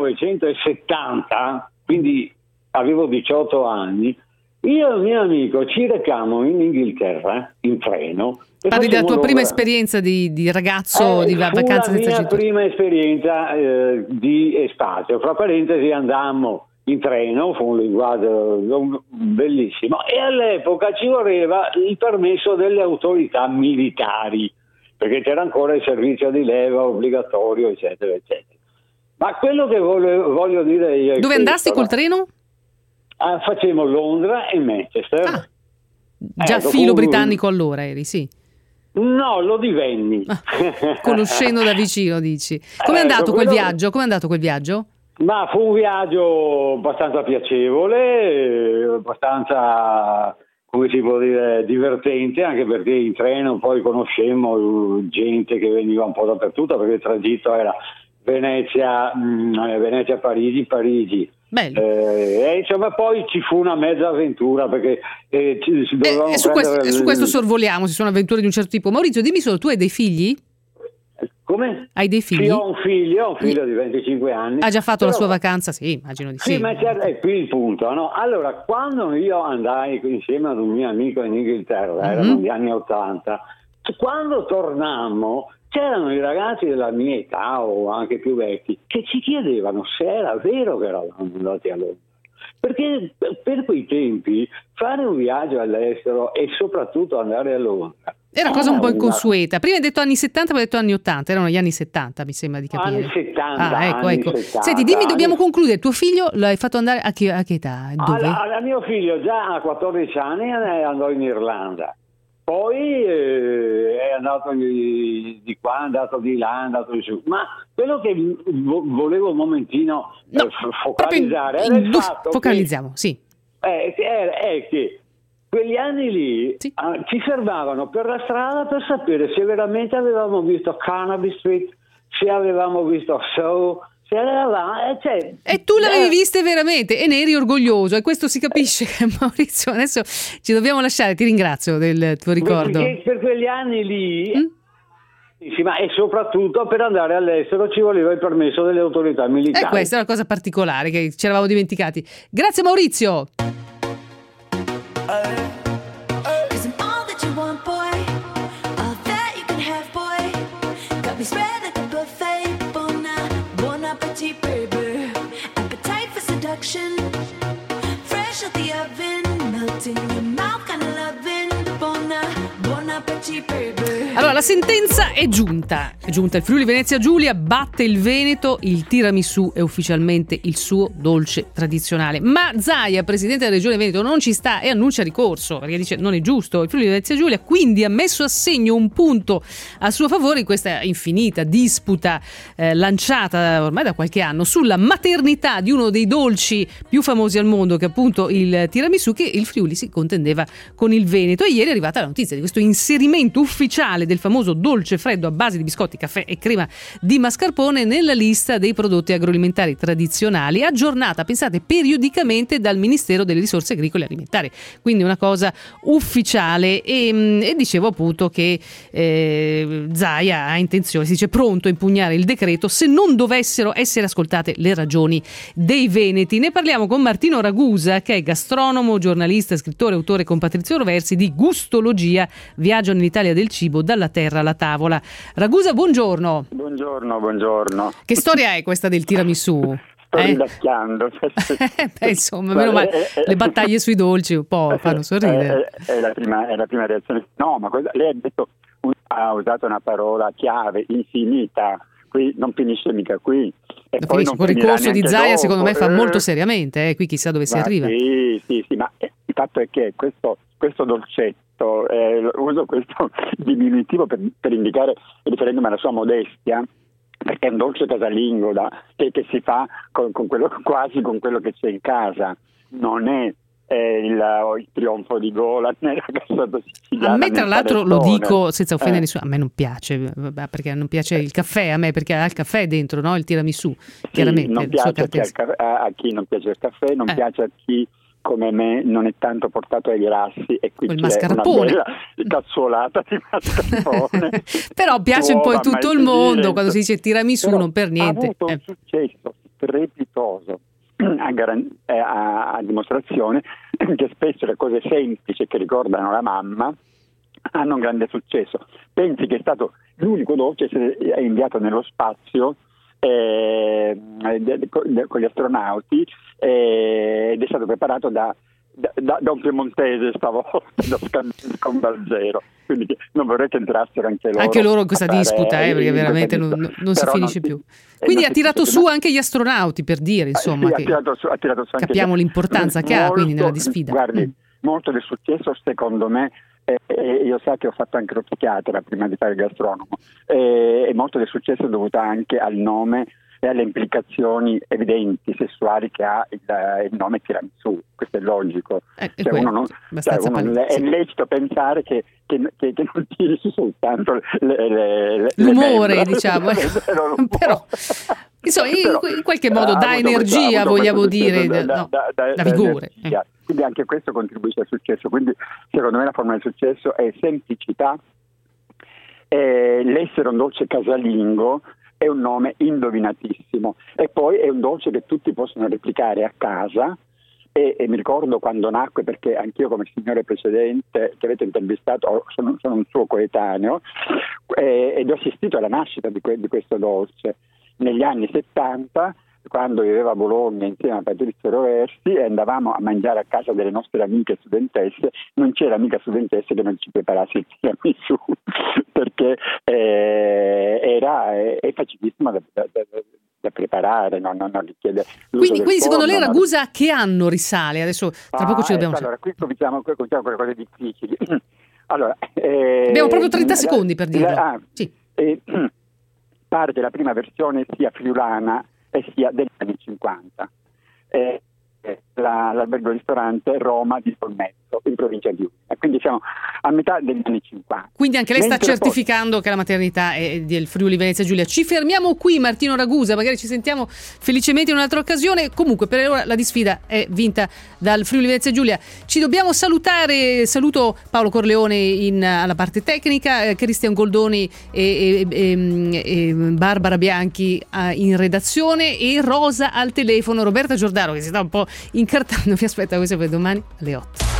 1970, quindi avevo 18 anni, io e il mio amico ci recammo in Inghilterra in treno. Parli della tua prima esperienza di ragazzo di vacanza senza genitori? La mia prima esperienza di espatrio. Fra parentesi, andammo in treno, fu un linguaggio bellissimo, e all'epoca ci voleva il permesso delle autorità militari, perché c'era ancora il servizio di leva obbligatorio, eccetera, eccetera. Ma quello che voglio dire io... Dove andasti col treno? Facemmo Londra e Manchester. Già filo britannico allora eri, sì. No, lo divenni. Conoscendo da vicino, dici. Com'è andato quel viaggio? Ma fu un viaggio abbastanza piacevole, abbastanza, come si può dire, divertente, anche perché in treno poi conoscemmo gente che veniva un po' dappertutto, perché il tragitto era Venezia-Parigi. Insomma, poi ci fu una mezza avventura, perché su questo sorvoliamo, si sono avventure di un certo tipo. Maurizio, dimmi solo, tu hai dei figli? Come? Hai dei figli? Sì, ho un figlio di 25 anni. Ha già fatto la sua vacanza? Sì, immagino di sì. Sì, ma è qui il punto, no? Allora, quando io andai insieme ad un mio amico in Inghilterra, erano gli anni 80, quando tornammo c'erano i ragazzi della mia età o anche più vecchi che ci chiedevano se era vero che eravamo andati a Londra. perché per quei tempi fare un viaggio all'estero e soprattutto andare a Londra era una cosa un po' inconsueta. Prima hai detto anni 70, poi hai detto anni 80, erano gli anni 70, mi sembra di capire. Anni 70. Ecco. 70, senti, dimmi, dobbiamo concludere. Tuo figlio l'hai fatto andare a che età? Dove? Mio figlio già a 14 anni andò in Irlanda. Poi è andato di qua, è andato di là, è andato di su. Ma quello che volevo un momentino focalizzare era il fatto focalizziamo, sì. È che quegli anni lì ci fermavano per la strada per sapere se veramente avevamo visto Carnaby Street, se avevamo visto Soho, se eravamo, e tu l'avevi viste veramente e ne eri orgoglioso, e questo si capisce. Maurizio, adesso ci dobbiamo lasciare, ti ringrazio del tuo ricordo. Perché per quegli anni lì e soprattutto per andare all'estero ci voleva il permesso delle autorità militari. E questa è una cosa particolare che ci eravamo dimenticati. Grazie Maurizio. Fresh out the oven, melting in your mouth, kind of loving. Buon appetit, baby. Allora, la sentenza è giunta. Il Friuli Venezia Giulia batte il Veneto, il tiramisù è ufficialmente il suo dolce tradizionale. Ma Zaia, presidente della Regione Veneto, non ci sta e annuncia ricorso, perché dice non è giusto. Il Friuli Venezia Giulia quindi ha messo a segno un punto a suo favore in questa infinita disputa lanciata ormai da qualche anno sulla maternità di uno dei dolci più famosi al mondo, che è appunto il tiramisù, che il Friuli si contendeva con il Veneto. E ieri è arrivata la notizia di questo inserimento ufficiale del famoso dolce freddo a base di biscotti, caffè e crema di mascarpone nella lista dei prodotti agroalimentari tradizionali, aggiornata, pensate, periodicamente dal Ministero delle Risorse Agricole e Alimentari. Quindi una cosa ufficiale. E dicevo appunto che Zaia ha intenzione, si dice pronto a impugnare il decreto se non dovessero essere ascoltate le ragioni dei veneti. Ne parliamo con Martino Ragusa, che è gastronomo, giornalista, scrittore, autore con Patrizio Roversi di Gustologia, viaggio nell'Italia del cibo dalla terra alla tavola. Ragusa, buongiorno. Buongiorno. Che storia è questa del tiramisù? Sto ridacchiando. Insomma, meno male, le battaglie sui dolci un po' fanno sorridere. È la prima reazione. No, ma lei ha usato una parola chiave, infinita. Qui non finisce mica qui. E poi non il ricorso di Zaia dopo. Secondo me fa molto seriamente, qui chissà dove si arriva. Sì, ma il fatto è che questo dolcetto, uso questo diminutivo per indicare riferendomi alla sua modestia, perché è un dolce casalingo che si fa con quello, quasi con quello che c'è in casa, non è il trionfo di Gola nella cassata siciliana. A me tra l'altro lo dico senza offendere nessuno, a me non piace, perché non piace il caffè, a me perché ha il caffè dentro, no? Il tiramisù, chiaramente non piace a chi non piace il caffè, non piace a chi come me non è tanto portato ai grassi, e qui c'è una bella cazzuolata di mascarpone. Però piace un po' in tutto il mondo quando si dice tiramisù, non per niente. Ha avuto un successo strepitoso a dimostrazione che spesso le cose semplici che ricordano la mamma hanno un grande successo. Pensi che è stato l'unico dolce che è inviato nello spazio con gli astronauti ed è stato preparato da un piemontese stavolta, da Scambalzero, quindi non vorrei che entrassero anche loro in questa disputa, perché veramente non si finisce più. Quindi ha tirato su anche gli astronauti, per dire, insomma, sì, ha tirato su anche capiamo l'importanza che ha quindi nella disfida. Guardi, molto del successo secondo me, io so che ho fatto anche lo psichiatra prima di fare il gastronomo, e molto del successo è dovuto anche al nome e alle implicazioni evidenti sessuali che ha il nome tiramisù. Questo è logico, è lecito pensare che non tiri su soltanto l'umore, diciamo. Però insomma, in qualche modo dà energia, vogliamo dire, da vigore. Quindi anche questo contribuisce al successo. Quindi secondo me la formula del successo è semplicità, l'essere un dolce casalingo è un nome indovinatissimo, e poi è un dolce che tutti possono replicare a casa. E mi ricordo quando nacque, perché anch'io come signore precedente che avete intervistato sono un suo coetaneo, ed ho assistito alla nascita di questo dolce. Negli anni 70 quando viveva a Bologna insieme a Patrizio Roversi e andavamo a mangiare a casa delle nostre amiche studentesse, non c'era amica studentessa che non ci preparasse il tiramisù perché è facilissimo da preparare, non richiede quindi secondo lei Ragusa a che anno risale? Adesso tra poco ci dobbiamo... Allora, qui cominciamo con le cose difficili. Allora, abbiamo proprio 30 secondi per dirlo. Sì. Parte la prima versione sia friulana e sia degli anni 50. L'albergo ristorante Roma di Solmezzo, in provincia di Udine. Quindi siamo a metà degli anni 50. Quindi anche lei sta certificando che la maternità è del Friuli Venezia Giulia. Ci fermiamo qui, Martino Ragusa, magari ci sentiamo felicemente in un'altra occasione. Comunque per ora la disfida è vinta dal Friuli Venezia Giulia. Ci dobbiamo salutare, saluto Paolo Corleone alla parte tecnica, Cristian Goldoni e Barbara Bianchi in redazione e Rosa al telefono, Roberta Giordano che si sta un po' incartando, vi aspetta questo per domani alle 8.